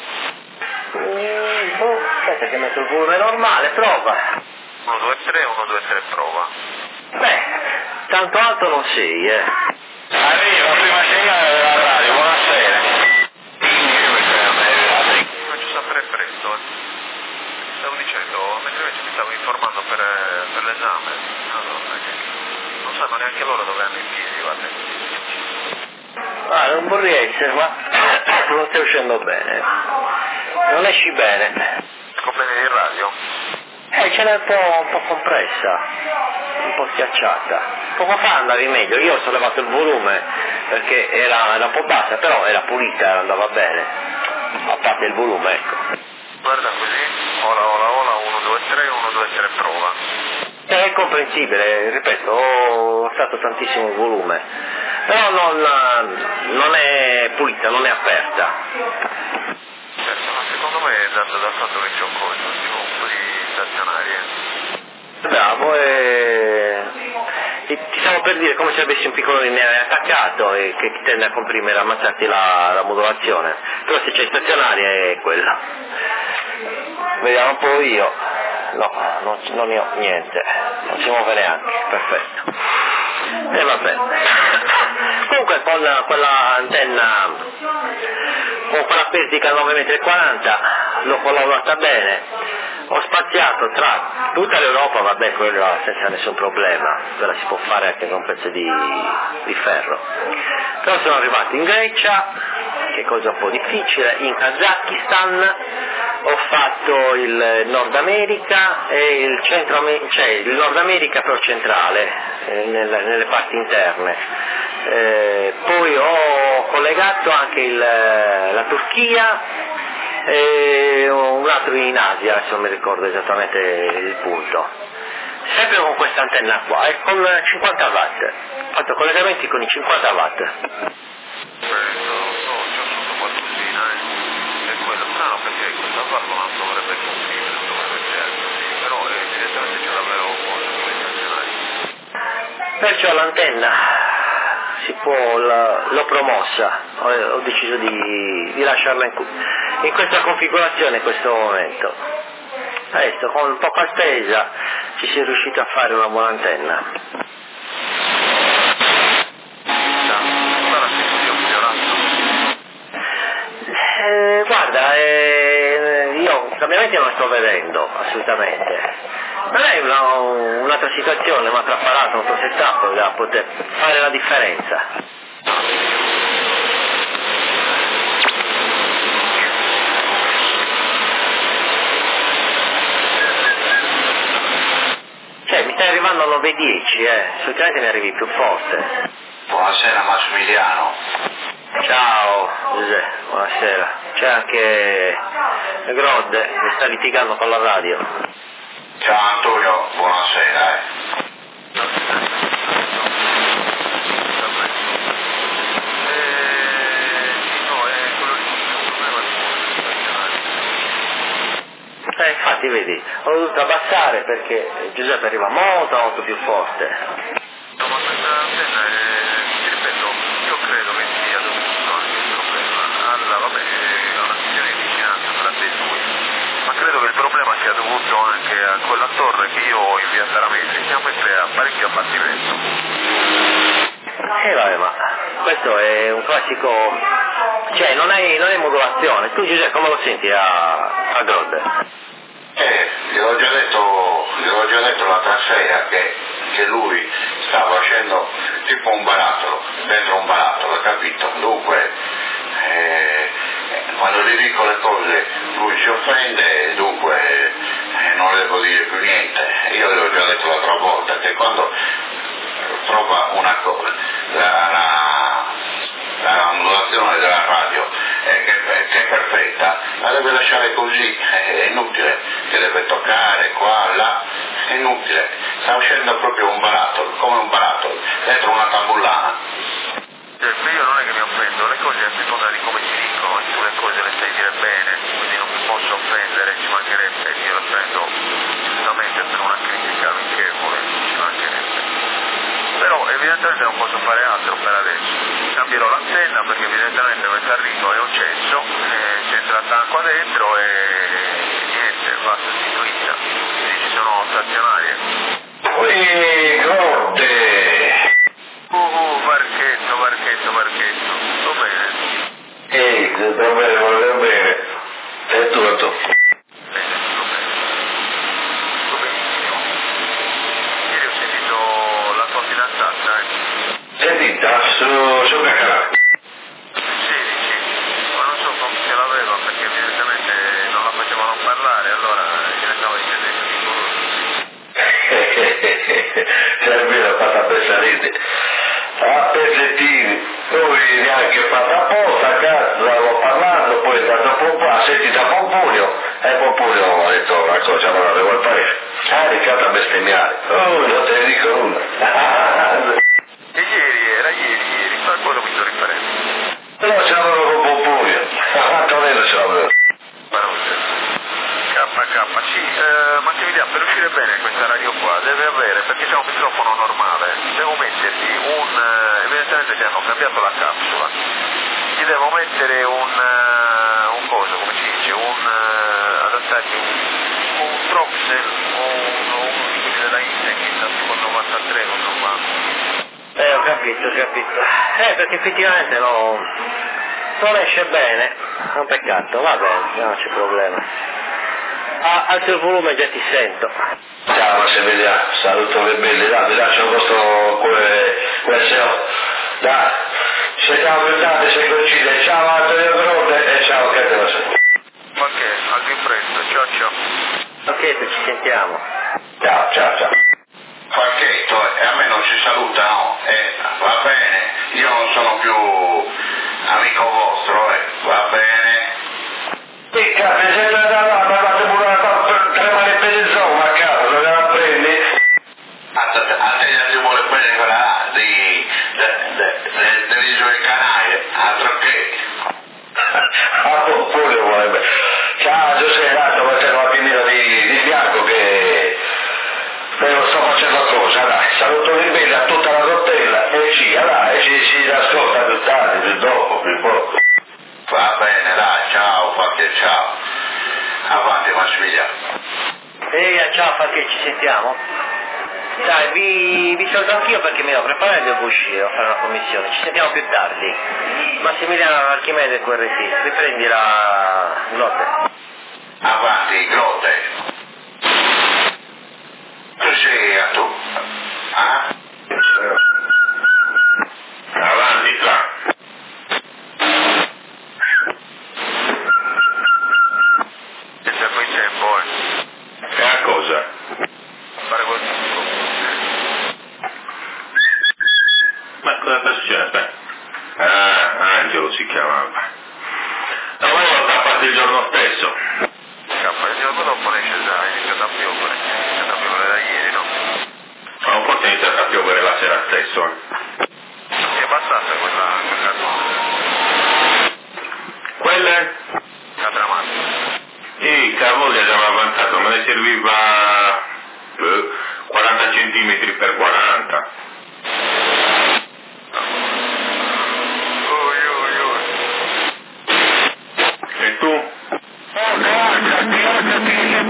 Mm, oh, aspetta che metto il volume normale, prova. uno, due, tre, uno, due, tre, prova. Beh, tanto alto non sei, eh. Arriva, prima segnale della radio, buonasera. Mi faccio sapere presto, eh. Stavo dicendo, mentre invece mi stavo informando per, per l'esame, allora, non sanno neanche loro dove hanno i piedi, guarda. Ah, non vorrei essere, ma non stai uscendo bene. Non esci bene. Compleni di radio? Eh, ce l'hai un po', un po' compressa, un po' schiacciata. Poco fa andavi meglio, io ho sollevato il volume perché era, era un po' bassa, però era pulita, andava bene. A parte il volume, ecco. Guarda così, ora, ora, ora, uno, due, tre, uno, due, tre, prova. È comprensibile, ripeto, ho alzato tantissimo il volume, però non, non è pulita, non è aperta. Certo, ma secondo me è dato dal fatto che c'ho c'ho un po' di stazionarie. Bravo, e... ti stavo per dire come se avessi un piccolo lineare attaccato e che tende a comprimere, a ammazzarti la, la modulazione, però se c'è stazionaria è quella. Vediamo un po' io. No, non, non ne ho niente, non si muove neanche, perfetto. E vabbè. Comunque con quella antenna, con quella Pertica nove virgola quaranta l'ho collocata bene, ho spaziato tra tutta l'Europa, vabbè, quello senza nessun problema, quella si può fare anche con un pezzo di, di ferro. Però sono arrivato in Grecia, che cosa un po' difficile, in Kazakistan, ho fatto il Nord America e il Centro America, cioè il Nord America però centrale, eh, nelle, nelle parti interne. Eh, poi ho collegato anche il, la Turchia e un altro in Asia, adesso non mi ricordo esattamente il punto. Sempre con questa antenna qua, e con cinquanta watt. Ho fatto collegamenti con i cinquanta watt. Questo, no, c'ho sotto qualcosina, eh. È quello strano perché questa valvola non dovrebbe comprimere, non dovrebbe essere così, però evidentemente c'è davvero cose sulle stazionari. Perciò l'antenna si può, la, l'ho promossa, ho, ho deciso di, di lasciarla in, in questa configurazione in questo momento. Adesso con poca spesa ci si è riusciti a fare una buona antenna. Eh, guarda, eh, io cambiamenti non sto vedendo assolutamente. Non è una, un'altra situazione, un altro apparato, un altro setup da poter fare la differenza. Cioè, mi stai arrivando a nove dieci, eh, solitamente mi arrivi più forte. Buonasera Massimiliano. Ciao Giuseppe, buonasera. C'è anche Grode che sta litigando con la radio. Ciao Antonio, buonasera. Eh. Eh, infatti vedi, ho dovuto abbassare perché Giuseppe arriva molto molto più forte. No, ma questa antenna è, ti ripeto, io credo che sia dovuto anche il problema alla, vabbè, alla questione di vicinanza tra te e lui, ma credo che il problema sia dovuto anche a quella torre che io ho in via Taramesi, che a me crea parecchio abbattimento. Eh vabbè, ma questo è un classico, cioè non hai, non hai modulazione. Tu Giuseppe come lo senti a, a Grode? Eh, gliel'ho già detto, gliel'ho già detto l'altra sera che, che lui sta facendo tipo un barattolo, dentro un barattolo, capito? Dunque, eh, quando gli dico le cose lui si offende, dunque eh, non le devo dire più niente. Io gliel'ho già detto l'altra volta che quando trova una cosa, la, la, la modulazione della radio eh, che, che è perfetta, la deve lasciare così, è inutile, che deve toccare qua, là, è inutile, sta uscendo proprio un barattolo, come un barattolo, dentro una tambullana. Io non è che mi offendo, le cose a seconda di come si dicono, e tu le cose le sai dire bene, quindi non mi posso offendere, ci mancherebbe, io le prendo giustamente per una critica amichevole, ci mancherebbe. Però evidentemente non posso fare altro per adesso, cambierò l'antenna perché evidentemente questo arrivo è un cesso, eh, si entra qua dentro e niente, va sostituita, quindi ci sono stazionarie. Ui, Grode! Uh, uh, Varchetto, Varchetto, Varchetto, tutto bene? Ehi, tutto bene, voglio bene. E tutto? Bene, tutto bene. Tutto benissimo. Ieri ho sentito la tua fidanzata, eh? Sentita, su, su che canale? Sì, sì, ma non so come se l'aveva perché evidentemente non la facevano parlare, allora gliene stavo dicendo di C'è almeno fatta pesarite. A pezzettini, poi neanche fatta apposta, cazzo, stavo parlando, poi è stato Pompà, senti da Pompunio, e Pompunio ha detto una cosa, ma non le vuol fare, caricata a bestemmiare, oh, non te ne dico nulla. E ieri era ieri, ieri, ma quello mi sto riferendo. Però ce l'avevo con Pompunio, Antonello ce l'avevo. Ma non c'è. K K, sì, eh, Massimiliano, per uscire bene questa radio qua deve avere, perché c'è un microfono normale, devo mettergli un, eh, evidentemente ti hanno cambiato la capsula, gli devo mettere un, uh, un coso, come si dice, un, uh, adattargli un, un Proxel o un, uno di quelli della Integrita, tipo novantatré, non so quanto. Eh ho capito, ho capito. Eh perché effettivamente no, non esce bene, è un peccato, va bene, non c'è problema. Ah, alzo il volume, già ti sento. Ciao Massimiliano, saluto che belli, dai, vi lascio questo questo, dai, ci siamo più tardi, se coincide, ciao Antonio Grode e ciao che te lo sei. Ok, al più presto, ciao ciao. Ok, ci sentiamo. Ciao, ciao, ciao. Falchetto, e a me non si saluta, no? Eh, va bene, io non sono più amico vostro, eh, va bene. Picca, mi sembra da là, ma fate pure una tre mani per il zoo, ma cazzo, lo devo prendere? A te gli vuole bene quella là, di, del televisore canale, altro che. Ah, pure vuole bene. Ciao Giuseppe, dato, ma c'è una pinina di, di bianco che... Però sto facendo cosa, dai, saluto di bene a tutta la rottella e ci, dai, ci si ascolta più tardi, più dopo, più poco. Va bene, dai, ciao, Falche, ciao. Avanti, Massimiliano. Ehi, ciao, Falche, ci sentiamo? Dai, vi, vi saluto anch'io perché mi devo preparare e devo uscire, devo fare una commissione. Ci sentiamo più tardi. Massimiliano Archimede Q R T, riprendi la notte. Avanti, Grotte. Tu sei a tu. Ah? Avanti, là. E se poi tempo, eh. E a cosa? Fare quel tutto. Ma cosa sta succedendo? Ah, Angelo si chiamava. La volta ha fatto il giorno stesso. Scappa, il giorno dopo ne esce già, è iniziato a piovere. È iniziato a piovere da ieri, no? Ma un po' è iniziato a piovere la sera stesso. È passata quella, quella cosa. Quelle? La drammatica. Sì, cavolo, già mi ha avanzato, me ne serviva eh, quaranta centimetri per quaranta. Ui, ui, ui. E tu? Oh, grazie, grazie,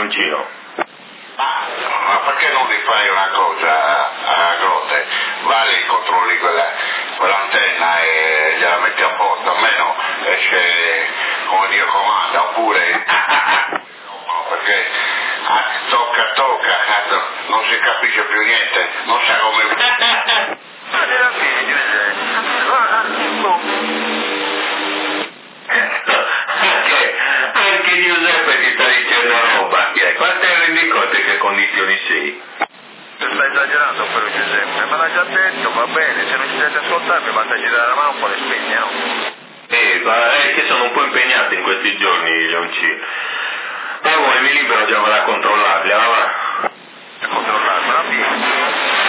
Leoncino? Ma, ma perché non ti fai una cosa a Grotte? Vai e controlli quella, quell'antenna e gliela metti a posto, almeno esce come Dio comanda, oppure no, perché ah, tocca tocca, non si capisce più niente, non sa come. Anche, anche Giuseppe ti sta dicendo roba, quante rendiconto che condizioni sei? Sta esagerando però Giuseppe, me l'ha già detto, va bene, se non ci siete ascoltarmi basta girare la mano un po' le spegne, no? Eh, ma è che sono un po' impegnato in questi giorni, Leoncino. Ma vuoi mi libero già vado a controllarli, allora? A controllarmela via.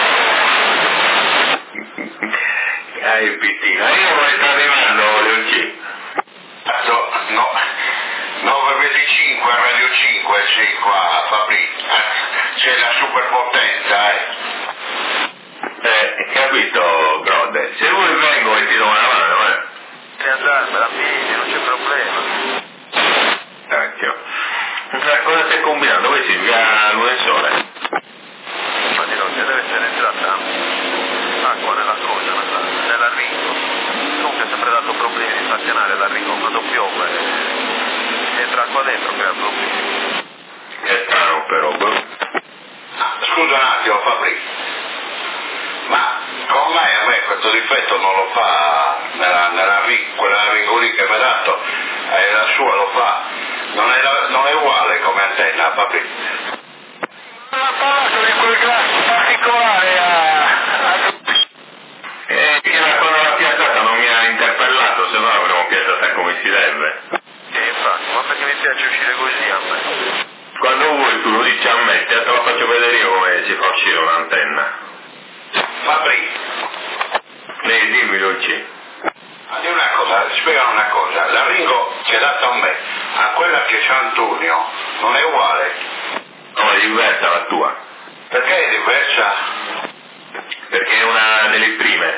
Dai, pittina, io vorrei sta arrivando, Leoncino. No, no, nove venticinque a Radio cinque, sì, qua Fabri, c'è la superpotenza, eh. Eh, capito, Grode, se vuoi vengo e ti do una mano, eh. Che andarmela, figli, non c'è problema. Cacchio. Ma cosa stai combinando? Dove si via l'Unesole? Ma di notte deve essere entrata acqua nella cosa, nella ringo. Comunque ha sempre dato problemi di stazionare la ringo quando piove. Entra acqua dentro crea problemi. È strano però, boh. Scusa un attimo Fabri, ma come mai a me questo difetto non lo fa nella, nella quella ringo lì che mi ha dato, e la sua lo fa, non è, non è uguale come antenna Fabri? Non ha parlato di quel grasso particolare a... Eh, fino a quando l'ha piazzata non mi ha interpellato, se no l'avremmo piazzata come si deve. E infatti, ma perché mi piace uscire così a me? Quando vuoi tu lo dici a me, te lo faccio vedere io come si fa uscire un'antenna. Fabri, Lei dimmi Dolci. ma di una cosa, spiegami una cosa, la ringo che è data a me, a quella che c'è Antonio, non è uguale? No, è diversa la tua. Perché è diversa? Perché è una delle prime.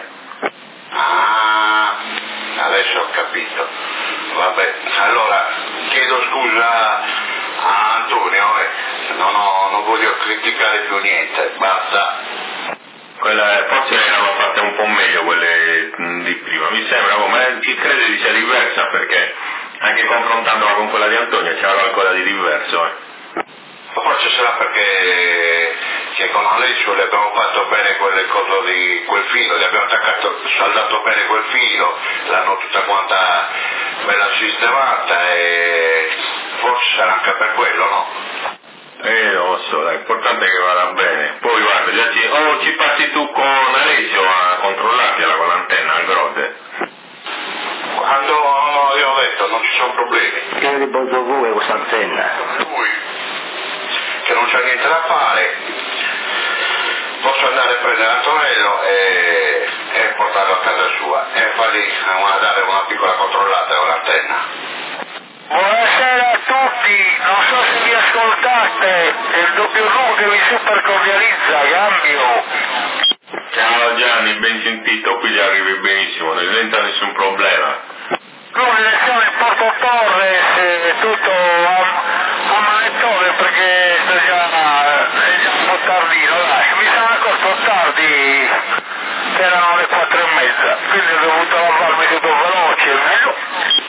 Ah, adesso ho capito. Vabbè, allora chiedo scusa a Antonio, eh. non, ho, non voglio criticare più niente, basta. Quella, forse erano fatte un po' meglio quelle mh, di prima, mi sembra, ma credo di sia diversa perché anche confrontandola con quella di Antonio c'era qualcosa di diverso. Eh. Forse sarà perché che con Alessio le abbiamo fatto bene quelle cose di quel filo, gli abbiamo attaccato, saldato bene quel filo, l'hanno tutta quanta bella sistemata e forse sarà anche per quello, no? Eh, non lo so, l'importante è che vada bene. Poi guarda, già ci, oh, ci passi tu con Alessio a controllartela con l'antenna al Grotte. Quando no, io ho detto non ci sono problemi. Io li posso pure questa antenna. Lui, che non c'è niente da fare, posso andare a prendere Antonello e, e portarlo a casa sua e fargli una, dare una piccola controllata con l'antenna. Buonasera a tutti, non so se mi ascoltate, è il doppio lupo che mi super cordializza, cambio. Ciao Gianni, ben sentito, qui arrivi benissimo, non diventa nessun problema. Noi siamo in Porto Torres, eh, tutto a, a manettone perché sto già, è già un po' tardino, dai, mi sono accorto tardi che erano le quattro e mezza, quindi ho dovuto lavarmi tutto veloce, vero?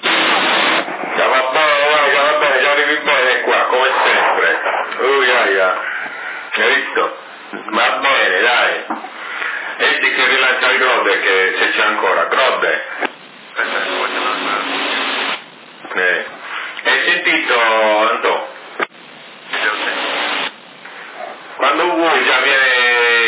Già va bene, già va bene, già arrivi bene qua, come sempre. Oh, iaia. Hai visto? Va bene, dai. Vedi che rilancia il Grode, che se c'è ancora. Grode. Eh. Hai sentito, Anto? Quando vuoi già viene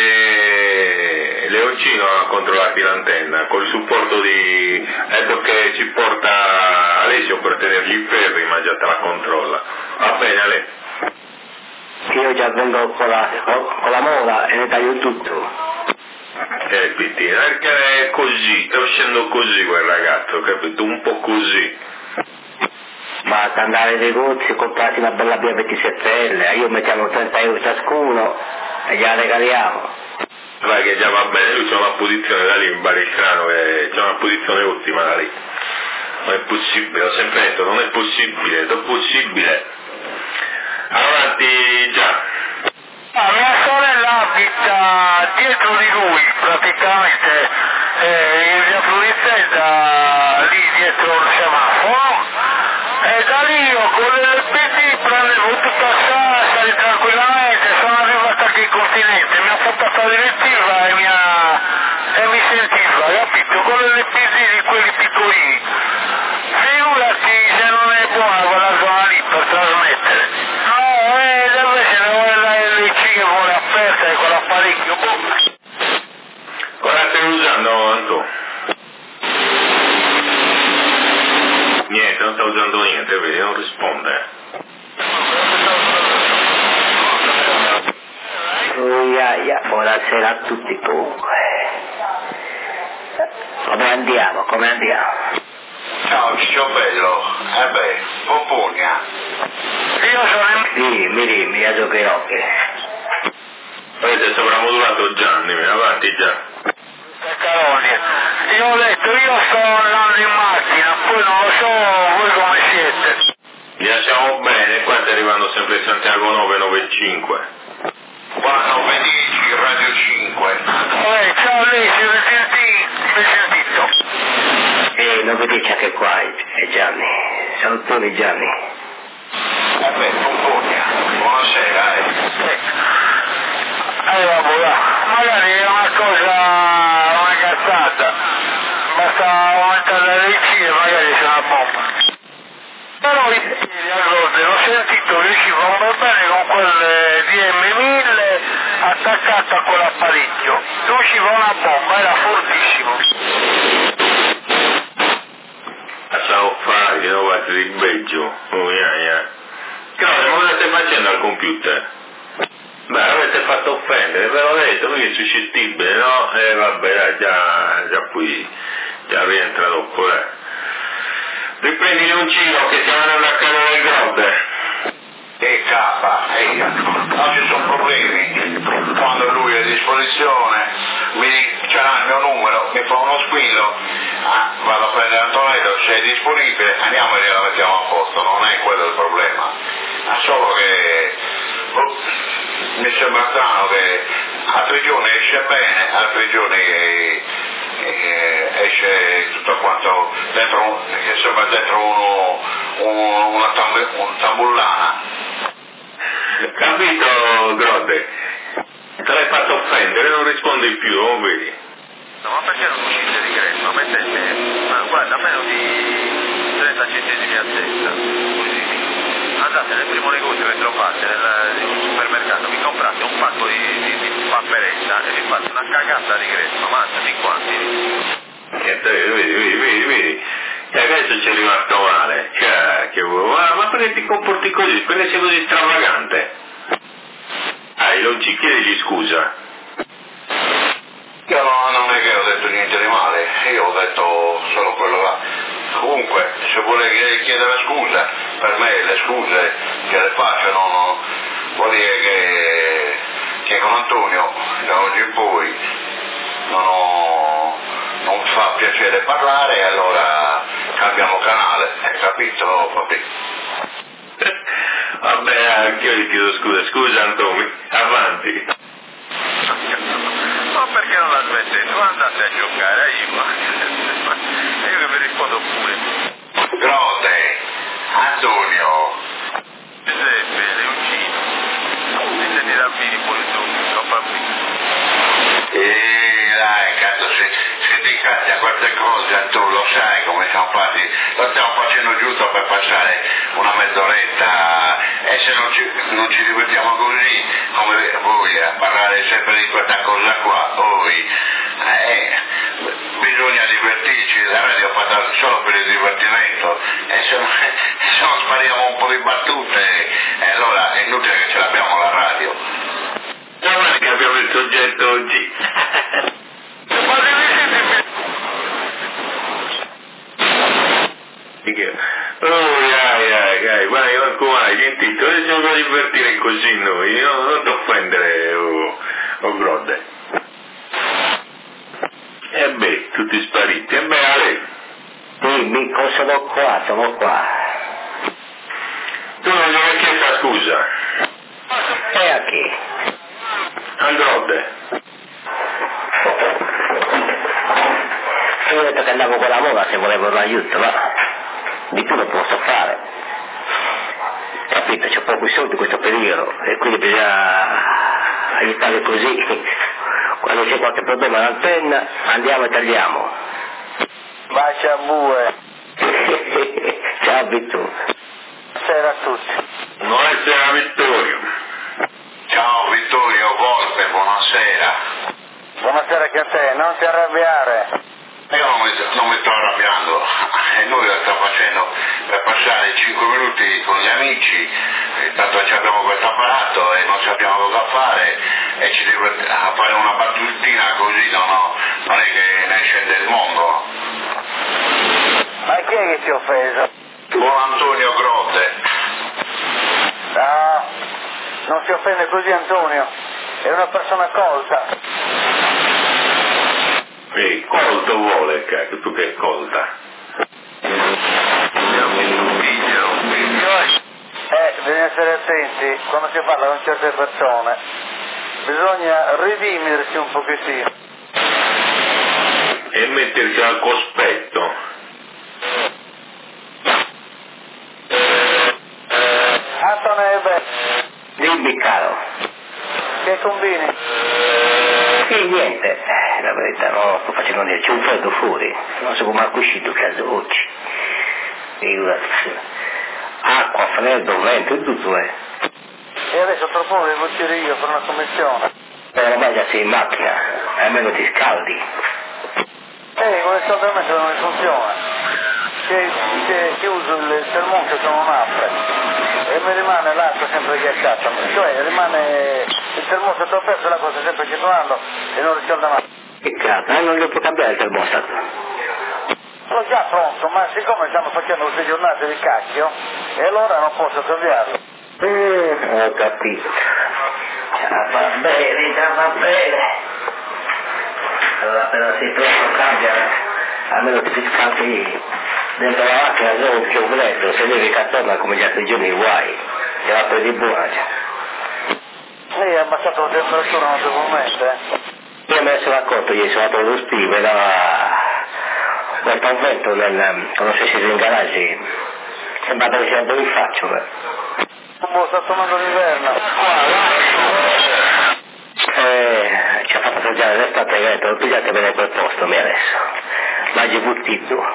Leoncino a controllarti l'antenna, col supporto di... ecco che ci porta Alessio per tenergli i ferri, ma già te la controlla. Va bene, Ale? Io già vengo con la, con la mola e ne taglio tutto. Eh, Pittina, perché è così, sta uscendo così quel ragazzo, capito? Un po' così. Basta andare nei negozi e comprarsi una bella B ventisette L, io mettiamo trenta euro ciascuno e gliela regaliamo. Vai che già va bene, lui c'ha una posizione da lì in Barisciano, che c'ha una posizione ottima da lì. Non è possibile, ho sempre detto, non è possibile, non è possibile. Allora dietro di lui, praticamente, eh, in via Florissetta, lì dietro il semaforo, e da lì io con l'L P D prendevo tutta a stare tranquillamente, sono arrivato anche in continente, mi ha fatto la direttiva e mi, ha, e mi sentiva, capito? Con l'L P D di quelli piccolini. Figurati se non è buona quella zona lì per trasmettere. No, eh, invece ne vuole la L C che vuole aperta e quell'apparecchio, boh. Cosa stai usando, Anto? Niente, non sta usando niente, vedi, non risponde. Oh, yeah, yeah. Buonasera a tutti comunque. Come andiamo, come andiamo? Ciao Ciccio Bello, eh beh, Popugna. Io sono in... Sì, mi dimmi, a giocherocchi. Avete sopravvolato Gianni, avanti già. Caronia. Io ho detto, io sto andando in macchina, poi non lo so voi come siete. Vi lasciamo bene, qua sta arrivando sempre Santiago nove nove cinque. Qua nove dieci, Radio cinque. Eh, ciao lei, si è sentito? Mi è sentito? Eh, non mi dice che qua è Gianni. Salutoni Gianni. Eh beh, Popugna, buonasera, eh. Eh, vabbè, là. Magari è una cosa, una cazzata. Basta aumentare la legge e magari c'è una bomba. Però ieri a Grotte ho sentito che ci va bene con quel D M mille attaccato a quell'apparecchio. Tu ci va una bomba, era fortissimo. Lasciamo fare, che non faccio di beggio. Oh, yeah, yeah. Cosa, cosa stai facendo al computer? Beh, avete fatto offendere, ve l'ho detto, lui è suscettibile, no? E eh, vabbè, dai, già, già qui, già rientra dopo, eh. Riprendi l'uncino che stiamo andando a casa del Grotte. E cappa, ehi, non ci sono problemi. Quando lui è a disposizione, mi c'ha il mio numero, mi fa uno squillo, ah, vado a prendere Antonello, se è disponibile, andiamo e gliela mettiamo a posto, non è quello il problema. Ma solo che oh, mi sembra strano che altri giorni esce bene, altri giorni eh, eh, esce tutto quanto dentro, che sembra dentro uno, uno, una tamb- un tambullana. Capito, Grotte? Te l'hai fatto offendere, non rispondi più, non vedi? No, ma perché non uscite di Greco? Mettete, ma guarda, meno di trenta centesimi a testa, così. Andate nel primo negozio che trovate, nel, in un supermercato, vi comprate un pacco di, di, di papperetta e vi fate una cagata di Greco, ma di quanti? Niente, vedi, vedi, vedi, vedi. E adesso ci è rimasto male, cioè, che vuoi, ma, ma perché ti comporti così, perché sei così stravagante? Ah, non ci chiedi scusa. Io no, non è che ho detto niente di male, io ho detto solo quello là. Comunque, se vuole chiedere scusa, per me le scuse che le faccio non vuol dire che, che con Antonio da oggi in poi non, ho, non fa piacere parlare e allora cambiamo canale, hai capito papi? Vabbè, anch'io gli chiedo scusa, scusa Antonio, avanti. Ma perché non la smettete? Tu andate a giocare, io, e io che vi rispondo pure. Grotte, Antonio. Giuseppe, Leoncino, mettete i rabbini pure tu, troppo rabbini. E dai, cazzo, se, se ti incazzi a queste cose, tu lo sai come siamo fatti, lo stiamo facendo giusto per passare una mezz'oretta e se non ci, non ci divertiamo così, come voi, a parlare sempre di questa cosa qua, poi eh, bisogna divertirci, la radio è fatta solo per il divertimento e se, se non spariamo un po' di battute, eh, allora è inutile che ce l'abbiamo la radio. Non è che abbiamo il soggetto oggi. Oh, ai, ai, ai, vai, Marco, vai, sentito, noi siamo da divertire così noi, no, non ti offendere, oh, oh Grotte. E beh, tutti spariti, e beh, Ale. Dimmi, sono qua, sono qua. Tu non gli hai chiesto scusa. E a chi? Al Grotte. E io ho detto che andavo con la mola se volevo un aiuto, ma di più non posso fare. Capito? C'ho pochi soldi in questo periodo e quindi bisogna aiutare così. Quando c'è qualche problema all'antenna andiamo e tagliamo. Bacia bue. Ciao Vittorio. Buonasera a tutti. Buonasera Vittorio. Ciao Vittorio Volpe, buonasera. Buonasera anche a te, non ti arrabbiare. Io non mi, non mi sto arrabbiando, e noi lo stiamo facendo per passare cinque minuti con gli amici, e tanto abbiamo questo apparato e non sappiamo cosa fare e ci deve a fare una battutina così, no, no, non è che ne scende il mondo. Ma chi è che ti ha offeso? Buon Antonio Grotte. No, non si offende così Antonio, è una persona colta. Ehi, colto vuole, cacchio, tu che colta. Eh, bisogna essere attenti quando si parla con certe persone, bisogna redimersi un pochettino. E mettersi al cospetto. Antonio, Dimmi caro. che combini? Sì, niente, la verità no, sto facendo niente, c'è un freddo fuori, non so come è uscito casa oggi. Acqua, freddo, vento e tutto è. E adesso tra poco devo uscire io per una commissione. Però ormai già sei in macchina, almeno ti scaldi. Eh, con il scaldamento non funziona. Che, che, che uso il termometro che non apre e mi rimane l'acqua sempre ghiacciata, cioè rimane il termostato aperto e l'acqua sta sempre circolando e non riscalda mai. Che cazzo, eh, non lo può cambiare il termostato. L'ho già pronto, ma siccome stiamo facendo queste giornate di cacchio, e allora non posso cambiarlo. Mm, ho capito. Già va bene, già va bene. Allora appena sei pronto cambia, almeno che ti scaldi dentro la macchina, non un chiuletto, se devi cattorna come gli altri giorni guai, te la prendi buona già. Lei ha abbassato la temperatura notevolmente, eh? Io me ne sono accorto ieri, sono andato allo stile, era questo un vento nel, quando sei sceso in garage, sembrava che sia un po' in faccio. Oh, sta tornando l'inverno. Eh, ci ha fatto assaggiare l'estate e detto, pigliate bene quel posto, mi adesso. L'hai buttito.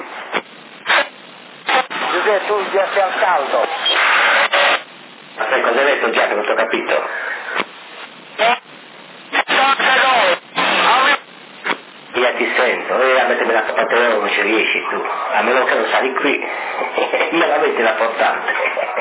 Giuseppe, tu già sei al caldo. Ma sai cosa hai detto già che non ti ho capito? Io ti sento, e a mettermi la pantalone non ci riesci tu, a meno che non sali qui, me la metti la portante.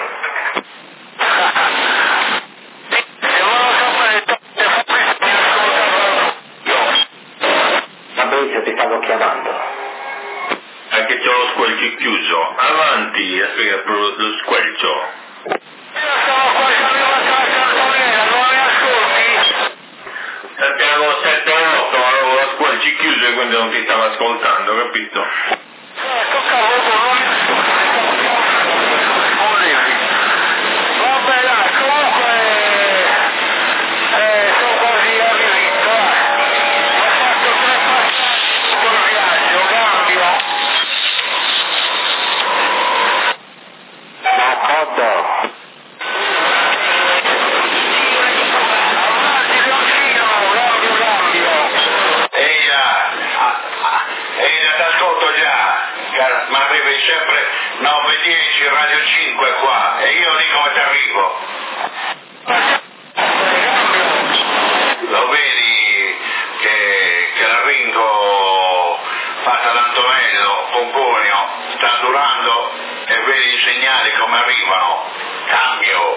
Fabrizio, ti stavo chiamando. Anche c'ho lo squelcio chiuso. Avanti, a spiegare lo, lo squelcio. Abbiamo sette otto, avevo lo squelcio chiuso e quindi non ti stavo ascoltando, capito? Vabbè dai, comunque eh, sono quasi arrivato, ho fatto tre passaggi sul viaggio, cambio. D'accordo. Avanti Leoncino, cambio, cambio. Ehi là, ah, ah, ehi là, t'ascolto già, ma arrivi sempre nove dieci Radio cinque qua, e io lì come ti arrivo? Lo vedi che, che l'arringo fatta da Antonello Pomponio sta durando e vedi i segnali come arrivano? Cambio.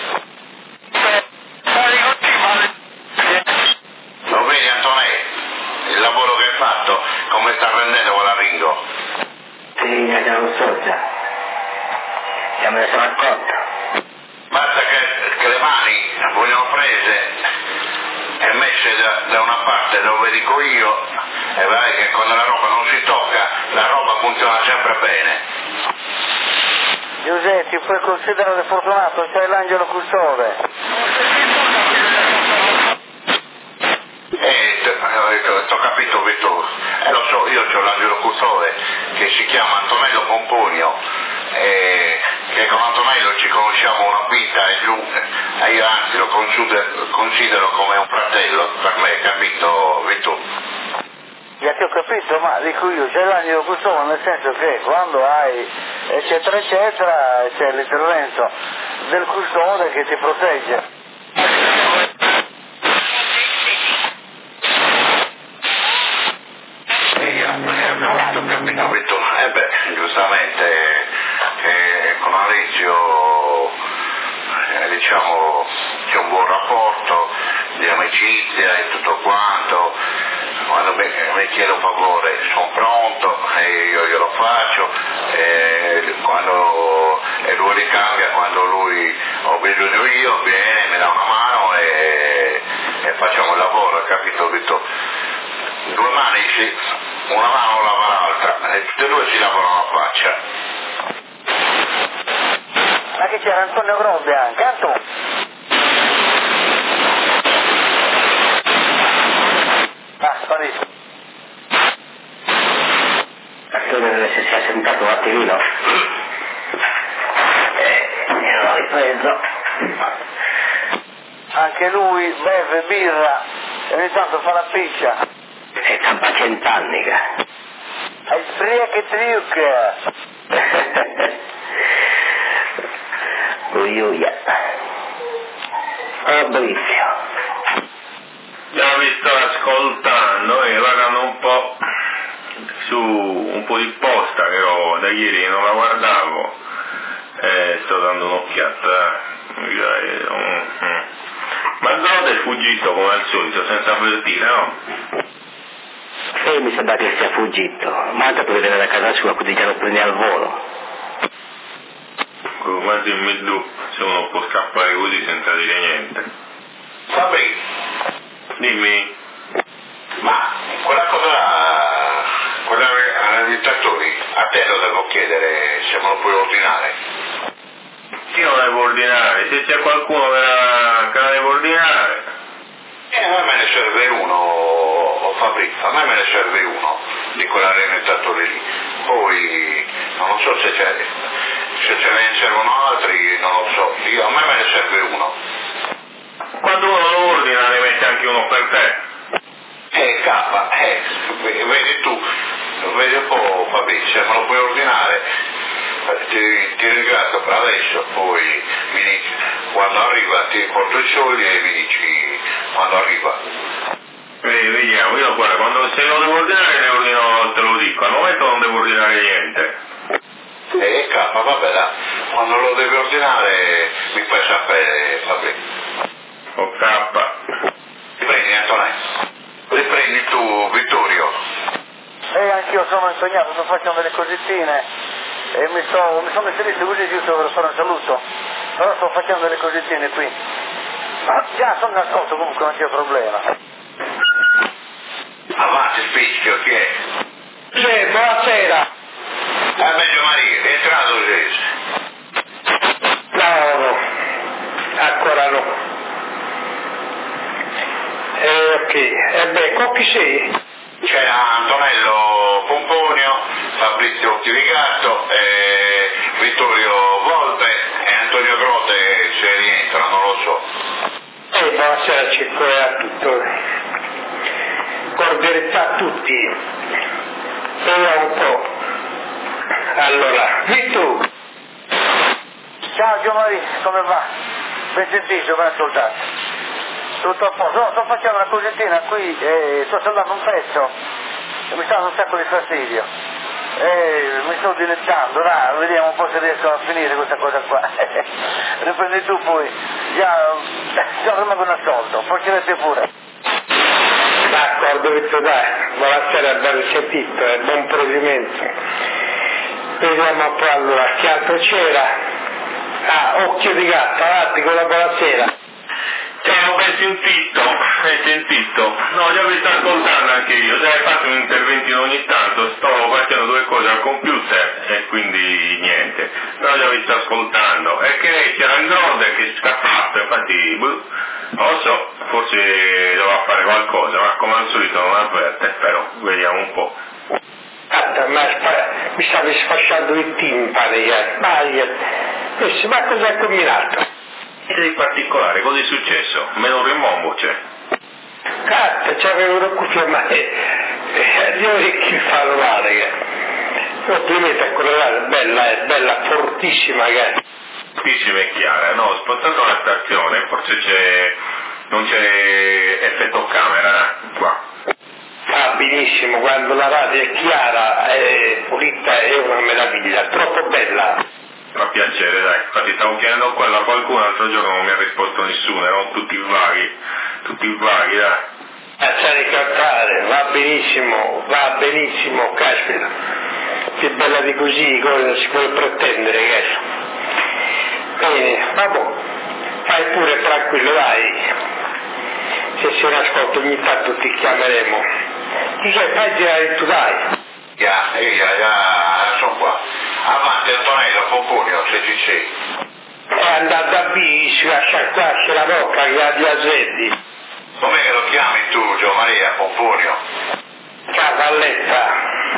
Lo vedi Antonello? Il lavoro che hai fatto, come sta rendendo quell'arringo? Sì, già lo so già. Già me ne sono accorto. Basta che, che le mani vogliono prese e messe da, da una parte dove dico io, e vedrai che quando la roba non si tocca, la roba funziona sempre bene. Giuseppe, ti puoi considerare fortunato, c'hai l'angelo custode. E t- t- tocca capito Vittorio? Eh lo so, io ho l'angelo custode che si chiama Antonello Pomponio, eh, che con Antonello ci conosciamo una vita e giù, e io anzi lo considero, considero come un fratello per me, capito Vittorio? Ya che ho capito, ma dico io, c'è l'angelo custode nel senso che quando hai eccetera eccetera c'è l'intervento del custode che ti protegge. Ho capito, eh beh, giustamente eh, con Alessio eh, diciamo c'è un buon rapporto di amicizia e tutto quanto. Quando mi, mi chiede un favore sono pronto e io glielo faccio, e quando e lui ricambia, quando lui ho bisogno io viene, mi dà una mano e, e facciamo il lavoro, capito Vittorio? Due mani sì, una mano lava l'altra e tutte e due si lavano la faccia. Ma che c'era Antonio Grobbi anche, Anto? Ah, sparisco. Antonio deve essersi assentato un attimino. Eh, io l'ho ripreso. Anche lui beve birra e ogni tanto fa la piccia. È campa cent'anni, che. Hai sbriache triucche. Uiuia. Fabrizio. Abbiamo visto ascoltando e guardando un po' su un po' di posta che ho da ieri non la guardavo e sto dando un'occhiata. Ma Zod è fuggito come al solito senza avvertire, no? Sì, mi sembra che sia fuggito, ma anche per vedere da casa sua così già lo prende al volo. Quasi in mezzo se uno può scappare così senza dire niente. Fabri, Dimmi. ma quella cosa, quella ai dittatori, a te lo devo chiedere se me lo puoi ordinare. Io non devo ordinare, se c'è qualcuno che la, che la deve ordinare. E a me ne serve uno, oh, Fabrizio, a me me ne serve uno di quell'alimentatori lì. Poi non lo so se, c'è, se ce ne servono altri, non lo so. Io, a me me ne serve uno. Quando uno lo ordina ne mette anche uno per te. Eh, K, eh, vedi tu, vedi un po' Fabrizio, me lo puoi ordinare? Ti, ti ringrazio per adesso, poi mi dici, quando arriva ti porto i soldi e mi dici quando arriva. Vedi, vediamo, io guarda, quando se lo devo ordinare ne ordino, te lo dico, al momento non devo ordinare niente. Eh, K, vabbè, dai, quando lo devi ordinare mi fai sapere, Fabrizio. Ok. Riprendi Antonello, riprendi tu Vittorio. E anch'io sono impegnato, sto facendo delle cosettine e mi, sto, mi sono inserito così giusto per fare un saluto, però sto facendo delle cosettine qui. Ma già sono d'accordo, comunque non c'è problema. Avanti Spischio, chi è? Sì, buonasera. È meglio Maria, è entrato Gesù. No, no, ancora no. Eh, ok, e beh, con chi sei? C'era Antonello Pomponio, Fabrizio Occhivigatto, eh, Vittorio Volpe e Antonio Grote se rientra, non lo so. Eh, buonasera circolare a tutto. Cordialità a tutti. Vediamo un po'. Allora, di tu. Ciao Giovanni, come va? Ben sentito, ben ascoltato. Tutto a posto, no, sto facendo una cosettina qui e sto salvando un pezzo e mi sta dando un sacco di fastidio e mi sto dilettando, dai, vediamo un po' se riesco a finire questa cosa qua. Riprendi tu poi, già, già rimango nascosto, facilmente pure. D'accordo, Vittorio, dai, buonasera, ben sentito e buon proseguimento. Vediamo un po' allora, che altro c'era? Ah, occhio di gatto, avanti con la buonasera. Ciao, ben sentito, ben sentito. No, già vi sto ascoltando anche io, già hai fatto un interventino ogni tanto, sto facendo due cose al computer e quindi niente. Però già vi sto ascoltando. E che c'era il Grode che scappava notte, infatti, boh, non lo so, forse dovrà fare qualcosa, ma come al solito non avverte, però vediamo un po'. Guarda, ma spa- mi stavi sfasciando il timpani, eh. Ma cosa hai combinato? Niente di particolare, cosa è successo? Meno rimombo c'è. Cazzo, c'avevo una cuffia, ma eh, eh, gli orecchi fanno male, che. Complimenti a quella là, bella, è bella, fortissima, che. Fortissima e chiara, no, ho spostato la stazione, forse c'è, non c'è effetto camera, qua. Ah, benissimo, quando la radio è chiara e pulita è una meraviglia, troppo bella. Fa piacere, dai, infatti stavo chiedendo quello a qualcuno, l'altro giorno non mi ha risposto nessuno, erano tutti vaghi, tutti vaghi, dai. Lascia di cantare, va benissimo, va benissimo, caspita. Più bella di così, cosa non si può pretendere, che. Bene, vabbè, fai pure tranquillo, dai. Se si nasconde ogni tanto ti chiameremo. Giuseppe, fai girare tu, dai. Ya, ya, ya, sono qua. Avanti Antonello, Pompunio, se ci sei. È andato a bici a sciacquarsi la bocca che ha di asetti. Com'è che lo chiami tu, Gio Maria, Pompunio? Cavalletta.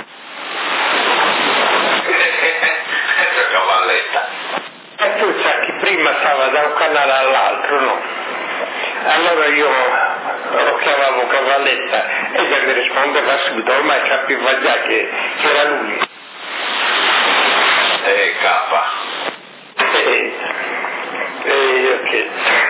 Ecco Cavalletta. E tu sai che prima stava da un canale all'altro, no? Allora io lo chiamavo Cavalletta e ella mi rispondeva subito, ormai capiva già che, che era lui. Eh, K. E, e ok.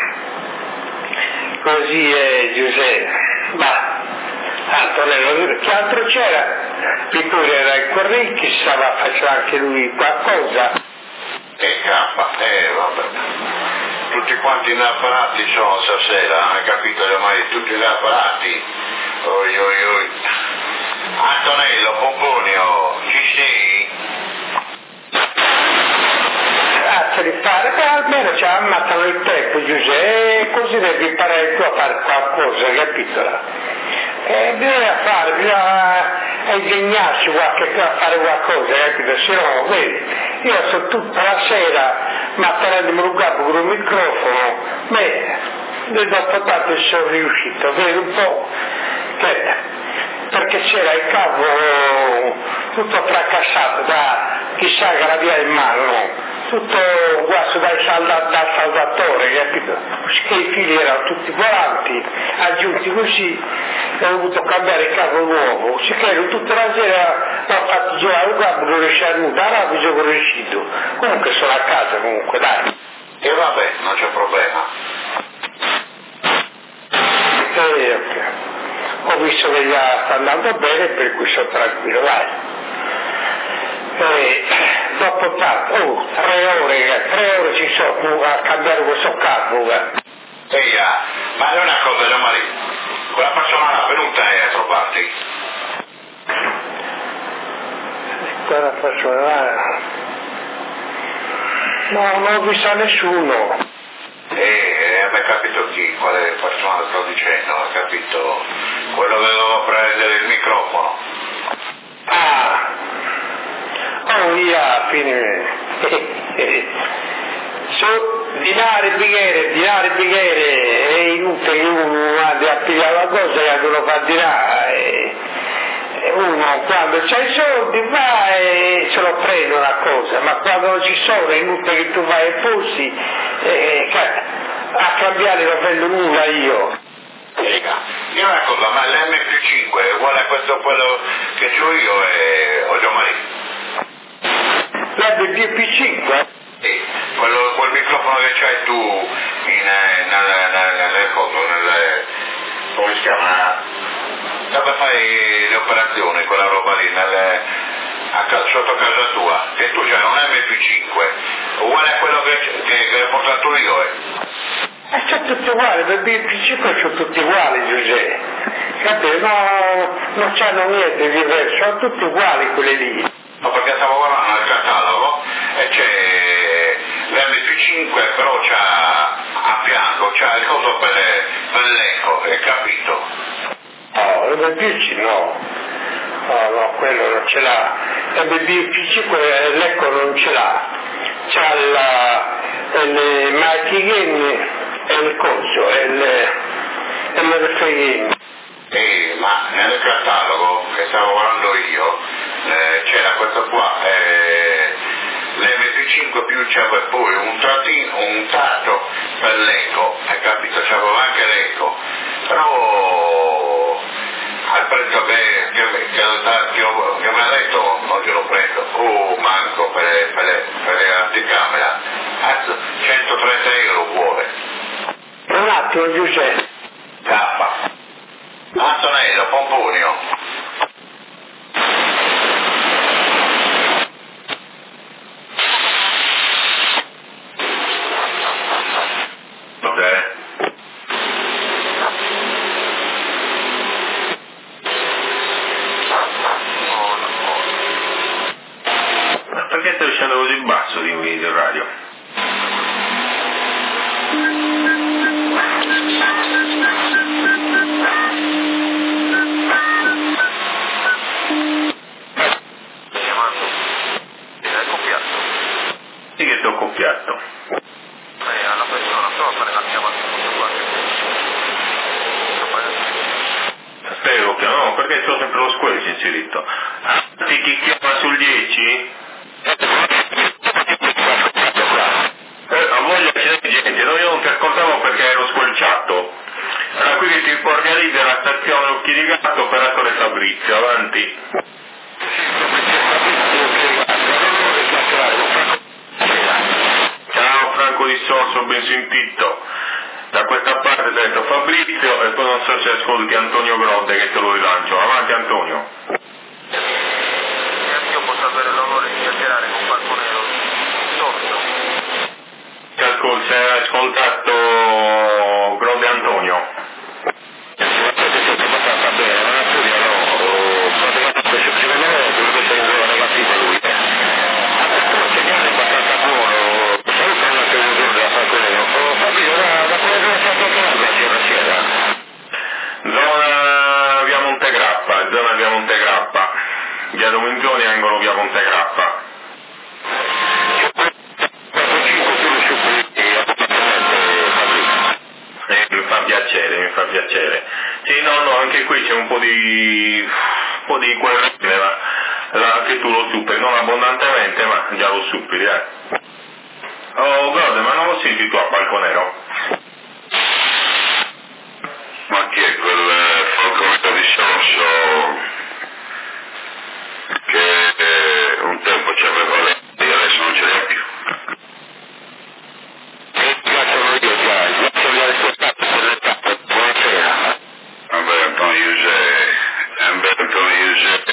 Così è Giuseppe. Ma Antonello, che altro c'era? Piccolo era il Corricchi, stava facendo anche lui qualcosa. Eh, K, eh, vabbè. Tutti quanti inapparati sono stasera, hai capito ormai? Tutti inapparati. Oi, oi, oi. Antonello, Pomponio, ci sei? Cazzo di fare, però almeno ci ammazzano il tempo, Giuseppe, e così devi imparare tu a fare qualcosa, capito? E bisogna fare, bisogna ingegnarsi qualche, a fare qualcosa, capito? Se no, vedi, io sto tutta la sera mattandomi un capo con un microfono, beh, dopo tanto ci sono riuscito, vedi un po', che, perché c'era il capo tutto fracassato da chissà che la via in mano, no? Tutto guasto dal, salda, dal saldatore, capito? Che i fili erano tutti volanti, aggiunti così, ho dovuto cambiare il capo nuovo, si credo tutta la sera ho fatto girare un capo, non riuscivo a nulla, allora mi sono riuscito. Comunque sono a casa comunque, dai. E vabbè, non c'è problema. E, okay. Ho visto che già sta andando bene, per cui sono tranquillo, dai. E, dopo tanto, oh, tre ore, tre ore ci sono a cambiare questo capo. Ehi, ah, ma è una cosa, Gio Maria, quella persona là venuta è a trovarti? Quella persona là... No, non ho visto nessuno. E a me capito chi, quale persona sto dicendo, ho capito? Quello che doveva prendere il microfono. Ah! Oh, via, fine. Su, dinare, bicchiere, dinare, bicchiere, è inutile che uno abbia a pigliare la cosa che uno fa dinare. Uno quando c'ha i soldi va e se lo prende una cosa, ma quando non ci sono è inutile che tu vai ai posti, eh, a cambiare non prendo nulla io. Raga, io una cosa, ma l'M più cinque è uguale a questo quello che c'ho io e ho già mai. L'M più cinque? Sì, quello, quel microfono che c'hai tu in, nelle, nelle, nelle cose, nelle, come si chiama? Dove fai le operazioni, quella roba lì, nelle, a, sotto casa tua, che tu c'hai un M P cinque, uguale a quello che, che, che ho portato io, eh. E sono tutti uguali, per B P cinque sono tutti uguali, Giuseppe. Capito? No, non c'hanno niente di diverso, sono tutti uguali quelli lì. No, perché stavo guardando il catalogo e c'è l'M P cinque, però c'ha a fianco, c'ha il coso per, per l'eco, hai capito? No, l'M P cinque no. No, no, quello non ce l'ha. L'M P cinque l'eco non ce l'ha. C'ha la, le macchine è il coso, è il, è l'R F I. Sì, ma nel catalogo che stavo guardando io eh, c'era questo qua, eh, l'M P cinque più c'aveva poi un trattino, un tratto per l'eco, hai capito? C'avevo anche l'eco, però al prezzo che, che, che, che, ho, che mi ha detto non glielo prendo, oh manco per, per, per l'anticamera, cazzo, centotrenta euro vuole. Un attimo Giuseppe. K. Antonello, Pomponio. Cos'è? Ma perché stai uscendo così basso di video radio? Sì che ti ho coppiato. Eh, alla persona, prova a fare la chiamata tutto qua. Stai coppiando? No, perché c'ho sempre lo square inserito. Ah, ti chi chiama sul dieci? Eh, a voglia c'è gente, no, io non ti ascoltavo perché ero squelciato. Allora quindi ti organizza la stazione Occhi di Gatto, operatore Fabrizio, avanti. Ciao Franco di Sorso, ben sentito. Da questa parte ti ho detto Fabrizio e poi non so se ascolti Antonio Gronde che te lo rilancio. Avanti Antonio. E anch'io posso avere l'onore di chiacchierare con Franco Nero. Sorso. Ti ascolti, se hai ascoltato Gronde Antonio. Zona via Montegrappa, zona via Montegrappa, via Domingoni, angolo via Montegrappa. Eh, mi fa piacere, mi fa piacere. Sì, no, no, anche qui c'è un po' di un po' di querelle, ma anche tu lo superi, non abbondantemente, ma già lo superi, eh. Oh, guarda, ma non lo senti tu a Balconero? Ma chi è quel falconero di Sorso che eh, un tempo ci aveva lei e adesso non ce l'ha più? Sono io già, io sono ascoltato per le tappe, buonasera. Vabbè Antonio Giuseppe, vabbè Antonio Giuseppe,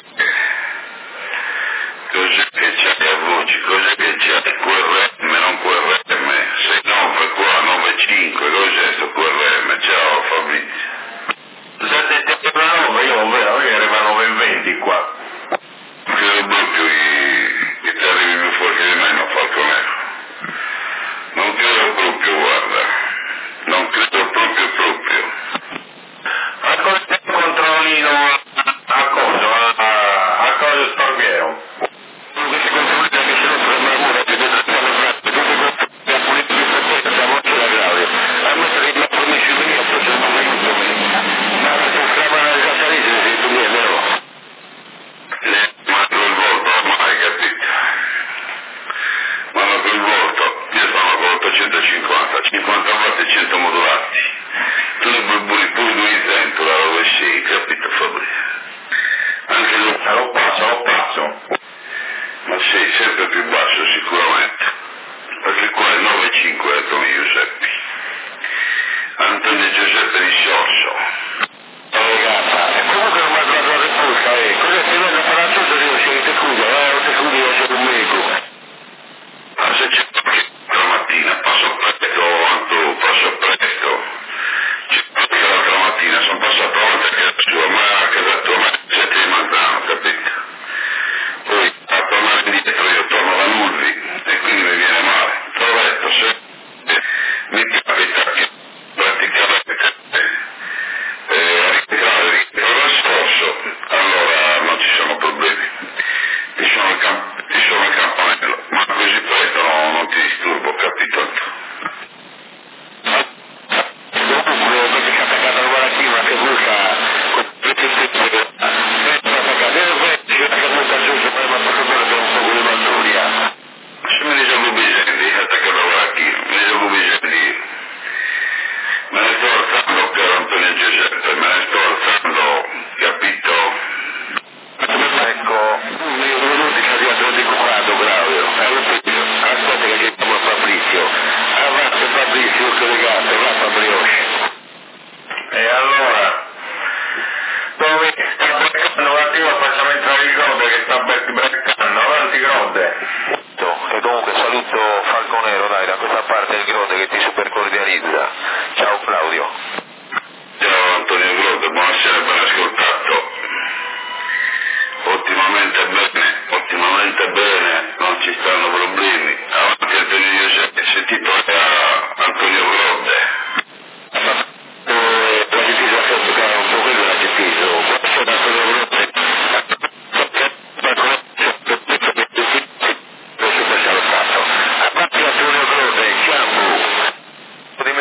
cos'è che c'hai a voce, cos'è che c'hai, Q R M, non Q R M, sei nove qua, nove cinque, cos'è sto Q R M, ciao Fabrizio. sette sette nove, io lo vedo, io arrivano nove e venti qua. Credo proprio che, che ti arrivi più fuori di me, non Falconero. Non credo proprio, guarda. Non credo proprio proprio. Ma cos'è il controllino a cosa? A, a cosa Sparviero? Questi controlli che sono per una mura che deve stare avanti, tutti i controlli a pulire di frequenza, siamo anche la grave. A mettere in mezzo di civili, forse non aiuto me. Ma se scavano già salite, se tu mi è vero. Le mando il volto, ormai, capito? Mando il volto, io sono con ottocentocinquanta, cinquanta watt e cento modulati. Tu ne burburi pure duecento da dove sei, capito Fabrizio? Anche lo... Lo passo, lo passo. Ma sei sempre più basso sicuramente, perché qua è nove cinque Antonio Giuseppe. Antonio Giuseppe di Sorso. Oh ragazza, e comunque non mi ha dato la risposta, eh, cos'è che non farà tutto se non si te cuida, eh, non ti cudi, io sono un medico. Ma se c'è qualche altra mattina, passo presto, Anto, passo presto. C'è anche l'altra mattina, sono passato avanti a casa sua, ma a casa tua, ma se ti mandano, capito? Poi a tornare indietro io torno da Nulvi e quindi mi viene male. Te l'ho detto, se mi capita che praticamente eh,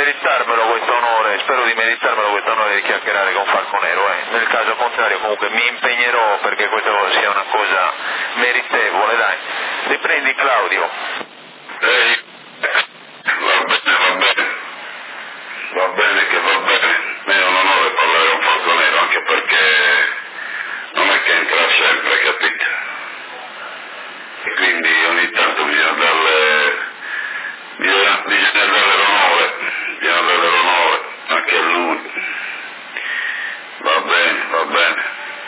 meritarmelo questo onore, spero di meritarmelo questo onore di chiacchierare con Falconero, eh. Nel caso contrario comunque mi impegnerò perché questo sia una cosa meritevole, dai. Riprendi Claudio. Ehi, va bene, va bene, va bene che va bene, è un onore parlare con Falconero anche perché non è che entra sempre, capite? E quindi ogni tanto bisogna darle, bisogna, bisogna darle l'onore, bisogna darle l'onore anche a lui. Va bene, va bene.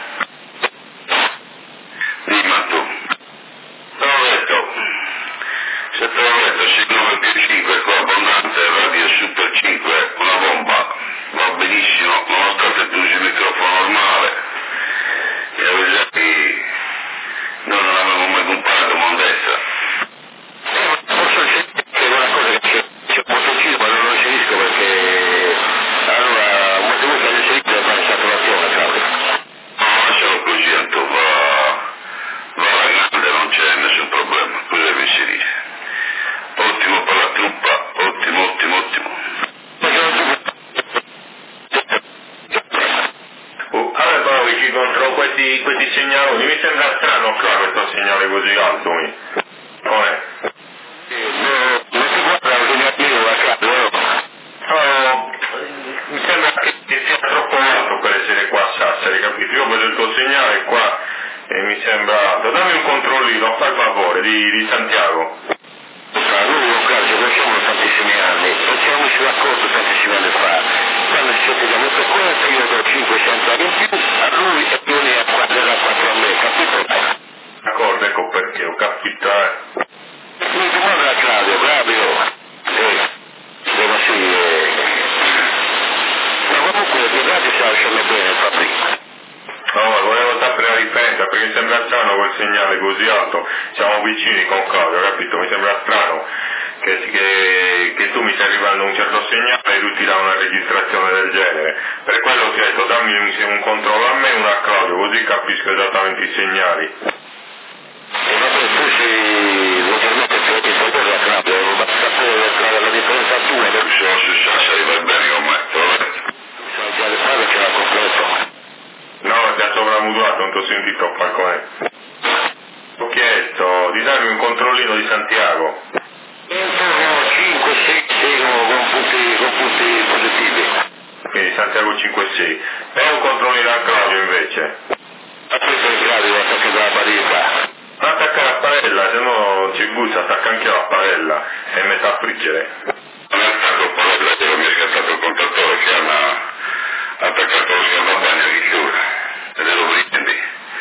Dimma tu, te l'ho detto, se te l'ho detto sei nove più cinque qua abbondante, radio super cinque, una bomba, va benissimo, nonostante tu usi il microfono normale, e avvisati, noi non avevamo mai comparato mondezza. Posso sentire una cosa che c'è un po' ma non lo inserisco perché allora molte volte all'inserito è fare saturazione, Claudio. No, lascialo così, Anto, va, va alla grande, non c'è nessun problema, cosa devi inserire. Ottimo per la truppa, ottimo, ottimo, ottimo. Oh, allora provici contro questi, questi segnaloni, mi sembra strano qua questo segnale così alto, mi. Com'è? No, non si guarda un segnalino da capo, no, mi sembra che, che sia troppo alto per essere qua a Sassari, capito? Io vedo il tuo segnale qua e mi sembra alto. Dammi un controllino, fai il favore, di, di Santiago. Noi non caso, conosciamo tantissimi anni, non ci siamo d'accordo tantissimi anni fa. Quando ci sentiamo frequenza io do cinquecento anni in più, a lui e più ne ha quattro a me, capito? D'accordo, ecco perché, ho capito, eh. Mi domanda Claudio, Claudio. Sì, devo sì, eh. Ma comunque le radio si lasciano bene, Fabrizio. No, volevo sapere la differenza perché mi sembra strano quel segnale così alto, siamo vicini con Claudio, capito? Mi sembra strano che, che, che tu mi stai arrivando a un certo segnale e lui ti dà una registrazione del genere. Per quello ti ho detto dammi un, un controllo a me e uno a Claudio, così capisco esattamente i segnali. E vabbè, tu sei leggermente più inferiore a Claudio, basta sapere la differenza tua, no? Sono su Sassari, vai bene con me, te l'ho detto. Sono già le prove che la completo. No, ti ha sovramodulato, non ti ho sentito Falcone. Ho chiesto di darmi un controllino di Santiago. cinque sei con punti, con punti positivi. Quindi Santiago cinque sei. E un controllino a Claudio invece. Aspetta il Claudio, attacca la barilla. Attacca la parella, se no ci butta, attacca anche la parella e metà a friggere. Non è attacco il parella, mi è scattato il contatore che ha attaccato lo scaldabagno a chiusura. E te lo prendi.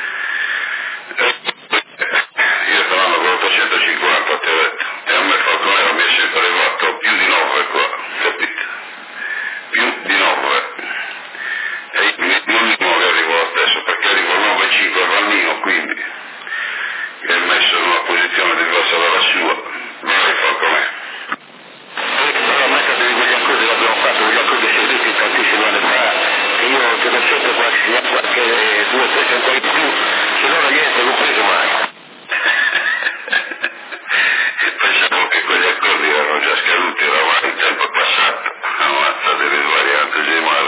Io sto andando con ottocentocinquanta, ti ho detto, e a me Falconero mi è sempre arrivato più di nove qua, capite? Più di nove. E io non mi muovo che arrivo lo stesso, perché arrivo nove cinque Rannino, quindi, che è messo in una posizione diversa dalla sua. Vai Falconero. Però mettere di quegli accordi che abbiamo fatto, quegli accordi serviti tantissimi anni fa, io ti do sempre qualche, qualche due o tre cento in più, se no niente, non preso mai. Pensavo che quegli accordi erano già scaduti, eravamo in tempo passato, ammazzate le varianti di male.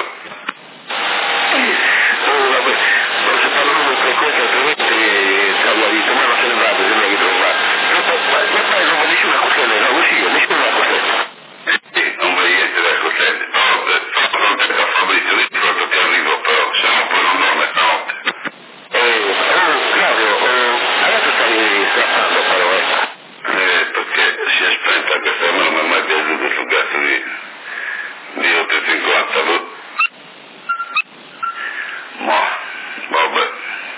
Oh, vabbè, non si parla di frequenza, altrimenti stavo a dito, ma non se ne va, sembra che trovare. Ma poi non mi dice una cosella, no, così, mi dice una cosella. Sì, non vuoi niente da contenti, però non te la Fabrizio, dici quando ti arrivo, però se no poi non dorme stanotte. Eh, oh, Claudio, oh, adesso stai strappando però, eh. Eh, perché si è spenta questa mano, non mi è mai piaciuto sul cazzo di, di ottocentocinquanta, boh. Ma, vabbè.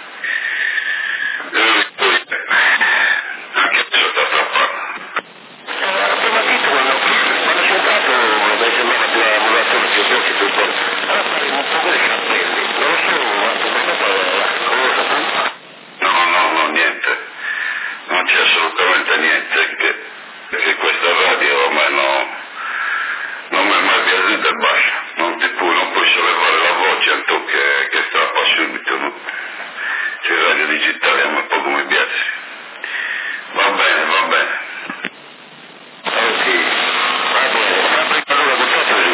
Eh, poi, anche adesso sta strappando. Prima detto, quando, quando sono entrato, mi sembrava più la modulazione più dolce, più dolce. Allora faremo un po' di cappelli, non lo so, ma non lo saputo. No, no, no, niente. Non c'è assolutamente niente, che, perché questa radio a me no, non mi è mai piaciuta e basta. Non ti puoi, non puoi sollevare la voce a tu che, che strappa subito, no? C'è il radio digitale, a me poco mi piace. Va bene, va bene. Eh sì, va bene, ma prima allora contatto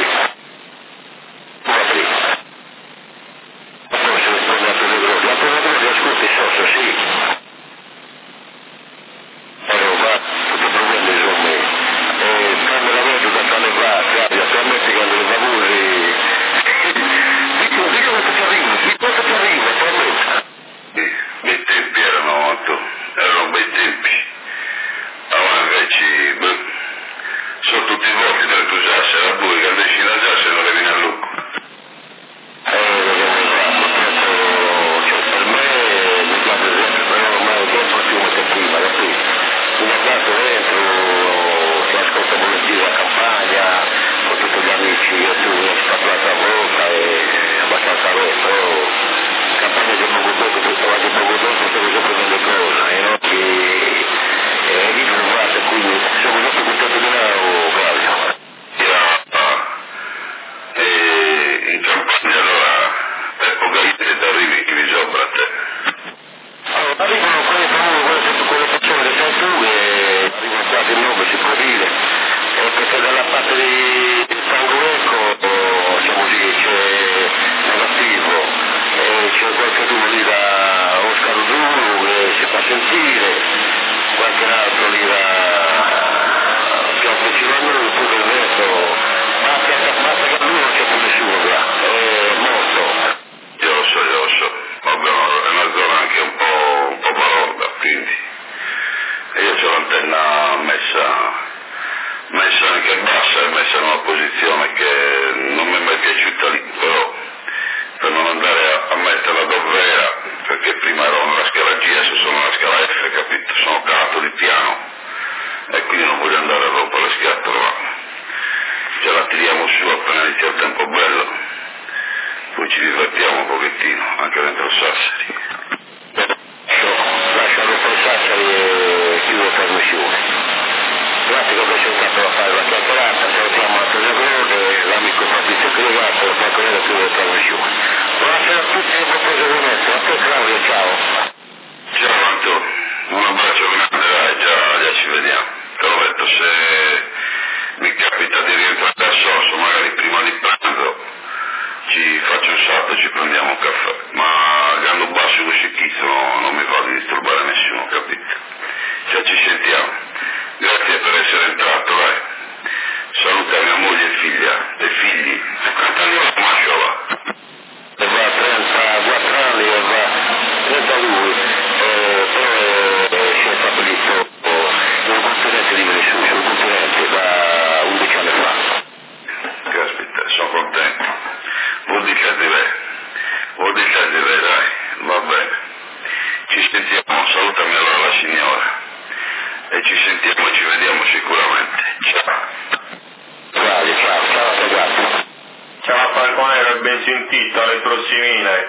appena inizia il tempo bello, poi ci divertiamo un pochettino, anche dentro Sassari. Lasciamo per Sassari e chiudo la trasmissione. Grazie che ho presentato a fare la chiacchierata, salutiamo Antonio Grode, l'amico Fabrizio Crevato, per quello chiudo la trasmissione. Buonasera a tutti e buon proseguimento. A te Claudio, ciao. Ciao Antonio, un abbraccio grande, dai, già, già ci vediamo. Te l'ho detto, se mi capita di rientrare a Sosso, magari prima di pranzo, ci faccio un salto, ci prendiamo un caffè, ma Gando Basso così chizzo no, non mi fa di disturbare nessuno, capito? Cioè ci sentiamo, grazie per essere entrato, dai, saluta mia moglie e figlia, e figli, quanti anni va Masciova? Va trentaquattro anni e va trentadue, eh, però si è stabilito nel continente di Venezuela, sul continente da undici anni fa. Caspita, sono contento. Vuol dire che direi, vuol dire che direi, dai, va bene. Ci sentiamo, salutami allora la signora. E ci sentiamo e ci vediamo sicuramente. Ciao. Ciao, ciao, ciao ragazzi. Ciao Falconero, ben sentito, alle prossime.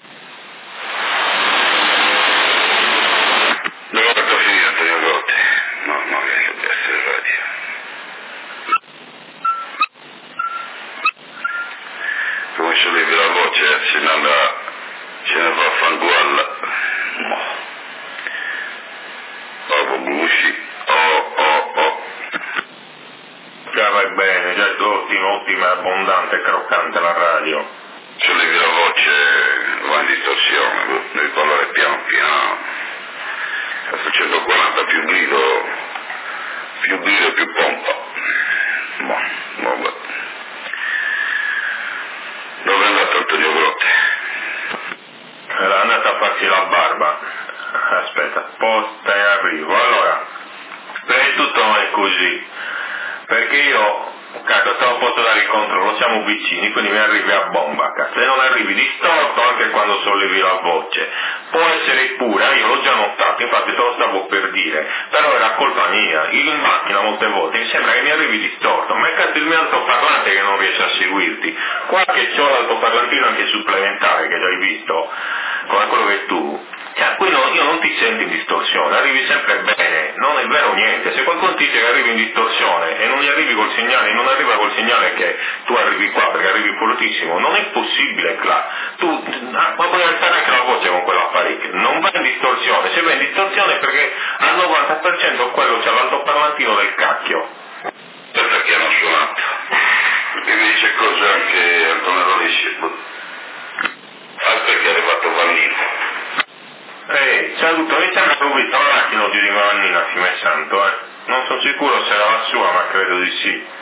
Dove ho fatto finire Antonio Grotte? No, no, che deve essere radio. Come se levi la voce, se ne andrà, se ne va a fangualla. No. Oh, Blusi, oh, oh, oh. Già vai bene, già ottima, ottima, abbondante e croccante la radio. Se levi la voce va in distorsione, devi parlare piano piano. A centoquaranta più grido, più grido e più pompa. Ma, vabbè. Dove è andato Antonio Grotte? Era andata a farsi la barba. Aspetta, posta e arrivo. Allora, prima di tutto non è così, perché io, cazzo, te lo posso dare il controllo, siamo vicini, quindi mi arrivi a bomba, cazzo, e non arrivi distorto anche quando sollevi la voce. Può essere pura, io l'ho già notato, infatti te lo stavo per dire, però era colpa mia. Io in macchina molte volte mi sembra che mi arrivi distorto, ma è cazzo il mio altoparlante che non riesce a seguirti. Qualche c'ho l'altoparlantino anche supplementare, che già hai visto, come quello che tu. Cioè, qui no, io non ti sento in distorsione, arrivi sempre bene, non è vero niente. Se qualcuno ti dice che arrivi in distorsione e non gli arrivi col segnale, non arriva col segnale che tu arrivi qua perché arrivi fortissimo, non è possibile, Cla. Tu ah, ma puoi alzare anche la voce con quell'apparecchio, non va in distorsione, se va in distorsione è perché al novanta per cento quello c'è l'altoparlantino del cacchio. Perché hanno suonato? E mi dice cosa anche Antonio Rossi. Aspetta che è arrivato Vannino. Eh, saluto, mi sembra che ho visto la macchina oggi di Vannina, Fiume Santo, eh. Non sono sicuro se era la sua, ma credo di sì.